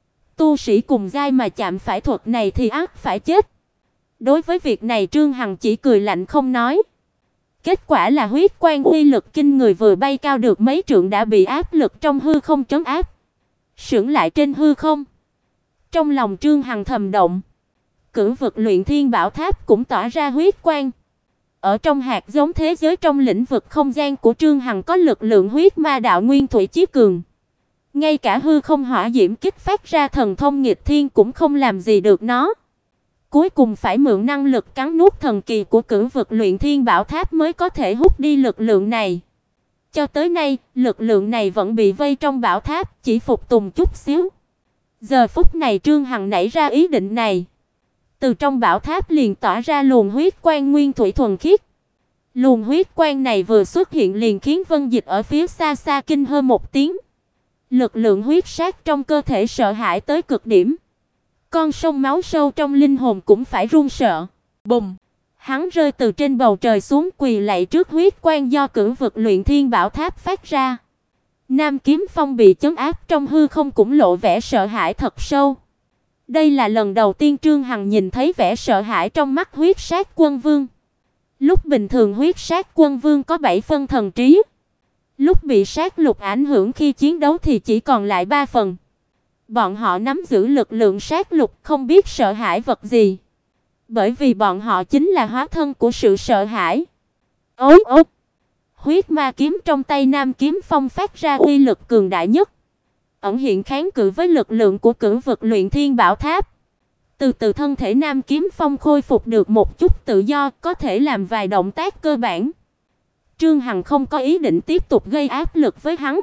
Tu sĩ cùng giai mà chạm phải thuật này thì ắt phải chết. Đối với việc này Trương Hằng chỉ cười lạnh không nói. Kết quả là huyết quang uy lực kinh người vừa bay cao được mấy trượng đã bị áp lực trong hư không trấn áp, sững lại trên hư không. Trong lòng Trương Hằng thầm động, Cửu Vực Luyện Thiên Bảo Tháp cũng tỏa ra huyết quang. Ở trong hạt giống thế giới trong lĩnh vực không gian của Trương Hằng có lực lượng huyết ma đạo nguyên thủy chí cường. Ngay cả hư không hỏa diễm kích phát ra thần thông nghịch thiên cũng không làm gì được nó. cuối cùng phải mượn năng lực cắn nuốt thần kỳ của Cửu Vực Luyện Thiên Bảo Tháp mới có thể hút đi lực lượng này. Cho tới nay, lực lượng này vẫn bị vây trong bảo tháp, chỉ phục tùng chút xíu. Giờ phút này Trương Hằng nảy ra ý định này. Từ trong bảo tháp liền tỏa ra luồng huyết quang nguyên thủy thuần khiết. Luồng huyết quang này vừa xuất hiện liền khiến Vân Dịch ở phía xa xa kinh hô một tiếng. Lực lượng huyết sát trong cơ thể sợ hãi tới cực điểm. Con sông máu sâu trong linh hồn cũng phải run sợ. Bùng! Hắn rơi từ trên bầu trời xuống quỳ lạy trước huyết quang do Cửu Vực Luyện Thiên Bảo Tháp phát ra. Nam Kiếm Phong bị chấn áp trong hư không cũng lộ vẻ sợ hãi thật sâu. Đây là lần đầu tiên Trương Hằng nhìn thấy vẻ sợ hãi trong mắt Huyết Sát Quân Vương. Lúc bình thường Huyết Sát Quân Vương có 7 phân thần trí. Lúc bị sát lục ảnh hưởng khi chiến đấu thì chỉ còn lại 3 phần. Bọn họ nắm giữ lực lượng sát lục, không biết sợ hãi vật gì. Bởi vì bọn họ chính là hóa thân của sự sợ hãi. Ối ối! Huyết ma kiếm trong tay Nam Kiếm Phong phát ra uy lực cường đại nhất, ẩn hiện kháng cự với lực lượng của Cửu Vực Luyện Thiên Bảo Tháp. Từ từ thân thể Nam Kiếm Phong khôi phục được một chút tự do, có thể làm vài động tác cơ bản. Trương Hằng không có ý định tiếp tục gây áp lực với hắn.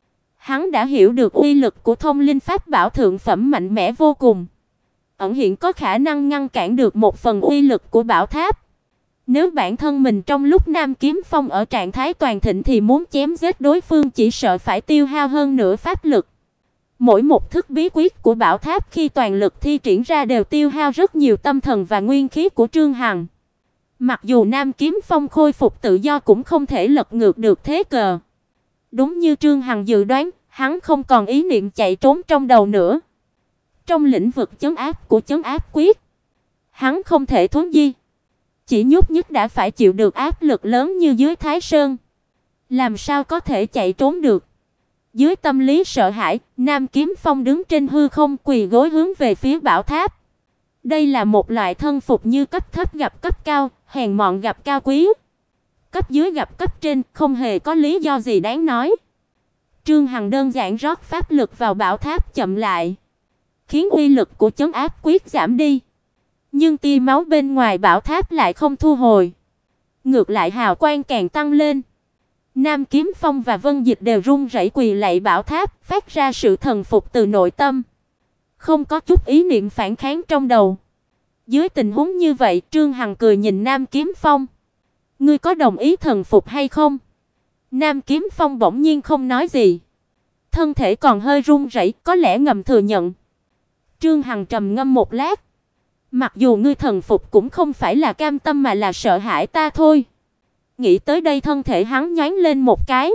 Hắn đã hiểu được uy lực của Thông Linh Pháp Bảo thượng phẩm mạnh mẽ vô cùng, ẩn hiện có khả năng ngăn cản được một phần uy lực của bảo tháp. Nếu bản thân mình trong lúc Nam Kiếm Phong ở trạng thái toàn thịnh thì muốn chém giết đối phương chỉ sợ phải tiêu hao hơn nửa pháp lực. Mỗi một thức bí quyết của bảo tháp khi toàn lực thi triển ra đều tiêu hao rất nhiều tâm thần và nguyên khí của Trương Hằng. Mặc dù Nam Kiếm Phong khôi phục tự do cũng không thể lật ngược được thế cờ. Đúng như Trương Hằng dự đoán, hắn không còn ý niệm chạy trốn trong đầu nữa. Trong lĩnh vực trấn áp của trấn áp quyết, hắn không thể thốn di. Chỉ nhúc nhích đã phải chịu được áp lực lớn như dưới Thái Sơn, làm sao có thể chạy trốn được. Dưới tâm lý sợ hãi, Nam Kiếm Phong đứng trên hư không quỳ gối hướng về phía bảo tháp. Đây là một loại thân phục như cấp thấp gặp cấp cao, hèn mọn gặp cao quý. Cấp dưới gặp cấp trên, không hề có lý do gì đáng nói. Trương Hằng đơn giản rót pháp lực vào bảo tháp chậm lại, khiến uy lực của trấn áp quyết giảm đi. Nhưng tia máu bên ngoài bảo tháp lại không thu hồi, ngược lại hào quang càng tăng lên. Nam Kiếm Phong và Vân Dịch đều run rẩy quỳ lạy bảo tháp, phát ra sự thần phục từ nội tâm, không có chút ý niệm phản kháng trong đầu. Dưới tình huống như vậy, Trương Hằng cười nhìn Nam Kiếm Phong. Ngươi có đồng ý thần phục hay không? Nam Kiếm Phong bỗng nhiên không nói gì, thân thể còn hơi run rẩy, có lẽ ngầm thừa nhận. Trương Hằng trầm ngâm một lát. Mặc dù ngươi thần phục cũng không phải là cam tâm mà là sợ hãi ta thôi. Nghĩ tới đây thân thể hắn nhoáng lên một cái,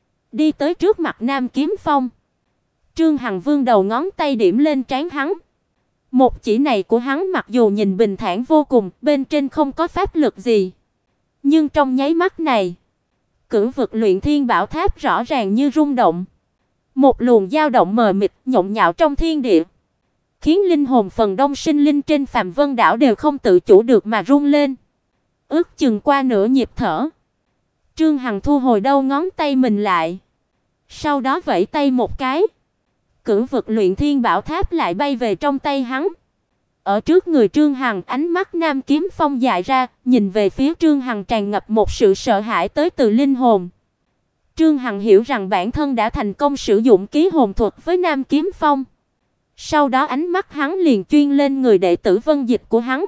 đi tới trước mặt Nam Kiếm Phong. Trương Hằng vươn đầu ngón tay điểm lên trán hắn. Một chỉ này của hắn mặc dù nhìn bình thản vô cùng, bên trên không có pháp lực gì, nhưng trong nháy mắt này, Cửu Vực Luyện Thiên Bảo Tháp rõ ràng như rung động. Một luồng dao động mờ mịt nhộn nhạo trong thiên địa, khiến linh hồn phần đông sinh linh trên Phàm Vân đảo đều không tự chủ được mà rung lên. Ước chừng qua nửa nhịp thở, Trương Hằng thu hồi đầu ngón tay mình lại, sau đó vẫy tay một cái. Cửu Vực Luyện Thiên Bảo Tháp lại bay về trong tay hắn. Ở trước người Trương Hằng, ánh mắt Nam Kiếm Phong dại ra, nhìn về phía Trương Hằng tràn ngập một sự sợ hãi tới từ linh hồn. Trương Hằng hiểu rằng bản thân đã thành công sử dụng ký hồn thuật với Nam Kiếm Phong. Sau đó ánh mắt hắn liền chuyên lên người đệ tử Vân Dịch của hắn.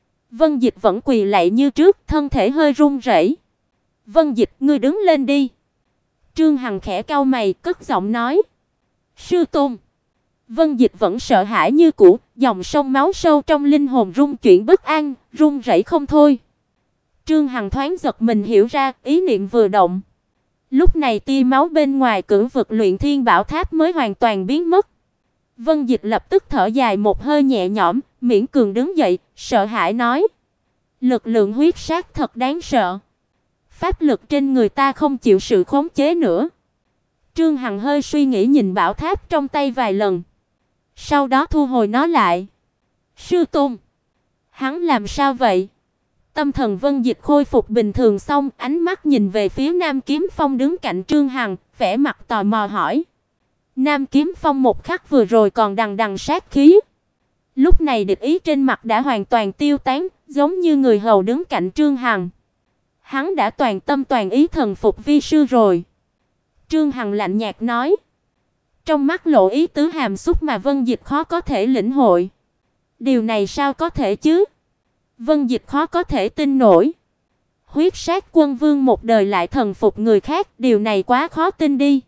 Vân Dịch vẫn quỳ lạy như trước, thân thể hơi run rẩy. "Vân Dịch, ngươi đứng lên đi." Trương Hằng khẽ cau mày, cất giọng nói. "Sư tôn." Vân Dịch vẫn sợ hãi như cũ, dòng sông máu sâu trong linh hồn rung chuyển bất an, run rẩy không thôi. Trương Hằng thoáng giật mình hiểu ra, ý niệm vừa động. Lúc này tia máu bên ngoài Cửu Vực Luyện Thiên Bảo Tháp mới hoàn toàn biến mất. Vân Dịch lập tức thở dài một hơi nhẹ nhõm, miễn cường đứng dậy, sợ hãi nói: "Lực lượng huyết sát thật đáng sợ. Pháp lực trên người ta không chịu sự khống chế nữa." Trương Hằng hơi suy nghĩ nhìn bảo tháp trong tay vài lần, sau đó thu hồi nó lại. "Sư tôn." "Hắn làm sao vậy?" Tâm thần Vân Dịch khôi phục bình thường xong, ánh mắt nhìn về phía Nam Kiếm Phong đứng cạnh Trương Hằng, vẻ mặt tò mò hỏi. Nam Kiếm Phong một khắc vừa rồi còn đằng đằng sát khí, Lúc này địch ý trên mặt đã hoàn toàn tiêu tán, giống như người hầu đứng cạnh Trương Hằng. Hắn đã toàn tâm toàn ý thần phục vi sư rồi. Trương Hằng lạnh nhạt nói, trong mắt lộ ý tứ hàm xúc mà Vân Dịch khó có thể lĩnh hội. Điều này sao có thể chứ? Vân Dịch khó có thể tin nổi. Huyết Sát Quân Vương một đời lại thần phục người khác, điều này quá khó tin đi.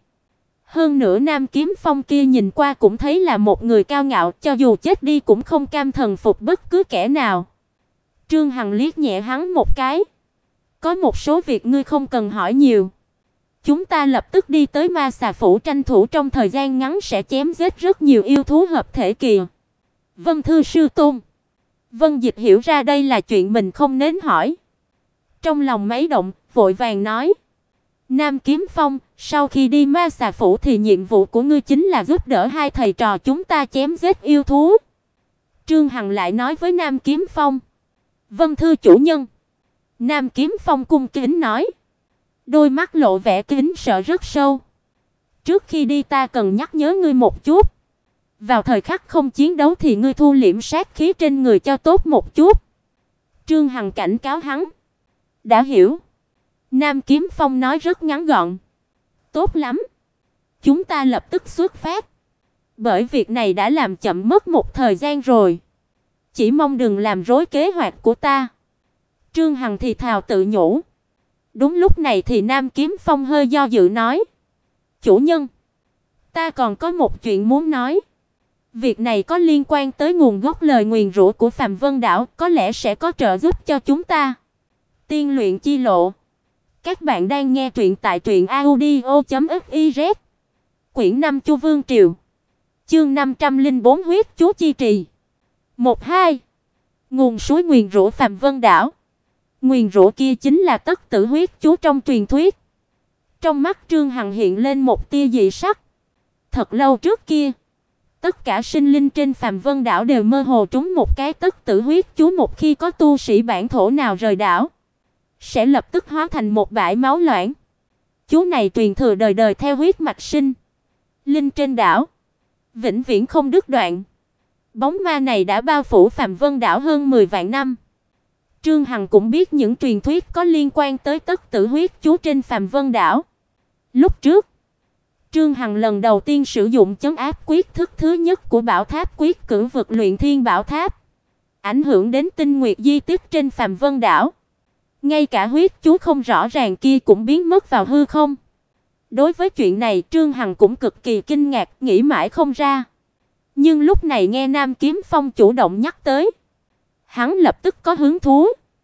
Hơn nữa Nam Kiếm Phong kia nhìn qua cũng thấy là một người cao ngạo, cho dù chết đi cũng không cam thần phục bất cứ kẻ nào. Trương Hằng liếc nhẹ hắn một cái. Có một số việc ngươi không cần hỏi nhiều. Chúng ta lập tức đi tới Ma Xà Phủ, tranh thủ trong thời gian ngắn sẽ chém giết rất nhiều yêu thú hợp thể kìa. Vân thưa sư tôn. Vân Dịch hiểu ra đây là chuyện mình không nên hỏi. Trong lòng máy động, vội vàng nói, Nam Kiếm Phong, sau khi đi Ma Xà Phủ thì nhiệm vụ của ngươi chính là giúp đỡ hai thầy trò chúng ta chém giết yêu thú. Trương Hằng lại nói với Nam Kiếm Phong, vâng thưa chủ nhân. Nam Kiếm Phong cung kính nói, đôi mắt lộ vẻ kính sợ rất sâu. Trước khi đi ta cần nhắc nhớ ngươi một chút. Vào thời khắc không chiến đấu thì ngươi thu liễm sát khí trên người cho tốt một chút. Trương Hằng cảnh cáo hắn. Đã hiểu. Nam Kiếm Phong nói rất ngắn gọn. Tốt lắm. Chúng ta lập tức xuất phát. Bởi việc này đã làm chậm mất một thời gian rồi. Chỉ mong đừng làm rối kế hoạch của ta. Trương Hằng thì thào tự nhủ. Đúng lúc này thì Nam Kiếm Phong hơi do dự nói, chủ nhân, ta còn có một chuyện muốn nói. Việc này có liên quan tới nguồn gốc lời nguyền rủa của Phàm Vân Đảo, có lẽ sẽ có trợ giúp cho chúng ta. Tiên luyện chi lộ. Các bạn đang nghe truyện tại truyệnaudio.fiz. Quyển 5 Chu Vương Triều. Chương 504 huyết chú chi trì. 1-2. Nguồn suối nguyền rủa Phàm Vân Đảo. Nguyền rủa kia chính là tất tử huyết chú trong truyền thuyết. Trong mắt Trương Hằng hiện lên một tia dị sắc. Thật lâu trước kia, tất cả sinh linh trên Phàm Vân Đảo đều mơ hồ trúng một cái tất tử huyết chú, một khi có tu sĩ bản thổ nào rời đảo, sẽ lập tức hóa thành một bãi máu loãng. Chú này truyền thừa đời đời theo huyết mạch sinh linh trên đảo, vĩnh viễn không đứt đoạn. Bóng ma này đã bao phủ Phàm Vân Đảo hơn 10 vạn năm. Trương Hằng cũng biết những truyền thuyết có liên quan tới tất tử huyết chú trên Phàm Vân Đảo. Lúc trước, Trương Hằng lần đầu tiên sử dụng trấn áp quyết thức thứ nhất của Bảo Tháp quyết cử vực luyện thiên bảo tháp, ảnh hưởng đến tinh nguyệt di tích trên Phàm Vân Đảo. Ngay cả huyết chú không rõ ràng kia cũng biến mất vào hư không. Đối với chuyện này, Trương Hằng cũng cực kỳ kinh ngạc, nghĩ mãi không ra. Nhưng lúc này nghe Nam Kiếm Phong chủ động nhắc tới, hắn lập tức có hứng thú.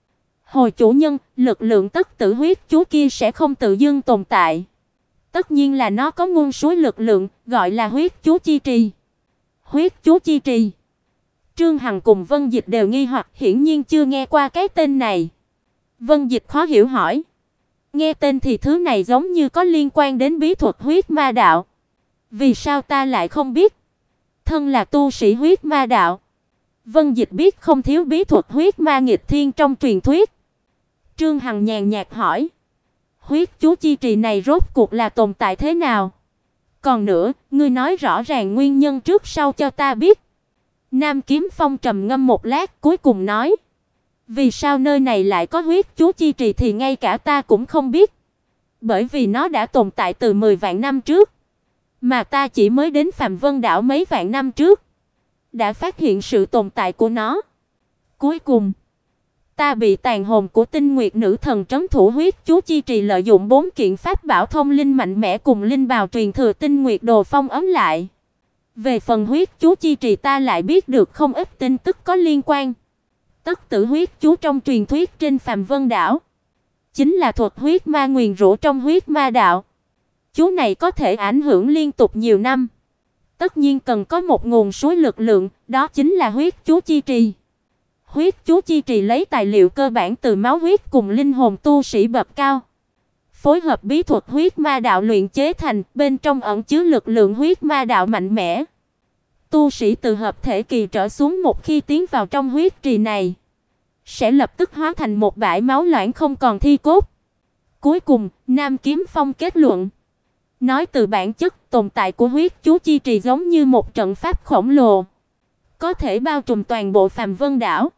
Hồi chủ nhân, lực lượng tất tử huyết chú kia sẽ không tự dưng tồn tại. Tất nhiên là nó có nguồn suối lực lượng, gọi là huyết chú chi trì. Huyết chú chi trì. Trương Hằng cùng Vân Dịch đều nghi hoặc, hiển nhiên chưa nghe qua cái tên này. Vân Dịch khó hiểu hỏi, nghe tên thì thứ này giống như có liên quan đến bí thuật huyết ma đạo. Vì sao ta lại không biết? Thân là tu sĩ huyết ma đạo, Vân Dịch biết không thiếu bí thuật huyết ma nghịch thiên trong truyền thuyết. Trương Hằng nhàn nhạt hỏi, huyết chú chi trì này rốt cuộc là tồn tại thế nào? Còn nữa, ngươi nói rõ ràng nguyên nhân trước sau cho ta biết. Nam Kiếm Phong trầm ngâm một lát, cuối cùng nói, vì sao nơi này lại có huyết chú chi trì thì ngay cả ta cũng không biết. Bởi vì nó đã tồn tại từ 10 vạn năm trước, mà ta chỉ mới đến Phàm Vân Đảo mấy vạn năm trước, đã phát hiện sự tồn tại của nó. Cuối cùng, ta bị tàn hồn của Tinh Nguyệt nữ thần trấn thủ huyết chú chi trì lợi dụng 4 kiện pháp bảo thông linh mạnh mẽ cùng linh bào truyền thừa Tinh Nguyệt đồ phong ấn lại. Về phần huyết chú chi trì ta lại biết được không ít tin tức có liên quan. Tất tử huyết chú trong truyền thuyết trên Phàm Vân Đảo chính là thuật huyết ma nguyền rủa trong huyết ma đạo. Chú này có thể ảnh hưởng liên tục nhiều năm. Tất nhiên cần có một nguồn suối lực lượng, đó chính là huyết chú chi trì. Huyết chú chi trì lấy tài liệu cơ bản từ máu huyết cùng linh hồn tu sĩ bậc cao, phối hợp bí thuật huyết ma đạo luyện chế thành, bên trong ẩn chứa lực lượng huyết ma đạo mạnh mẽ. Tu sĩ từ hợp thể kỳ trở xuống một khi tiến vào trong huyết trì này, sẽ lập tức hóa thành một bãi máu loãng không còn thi cốt. Cuối cùng, Nam Kiếm Phong kết luận, nói từ bản chất tồn tại của huyết chú chi trì giống như một trận pháp khổng lồ, có thể bao trùm toàn bộ Phàm Vân đảo.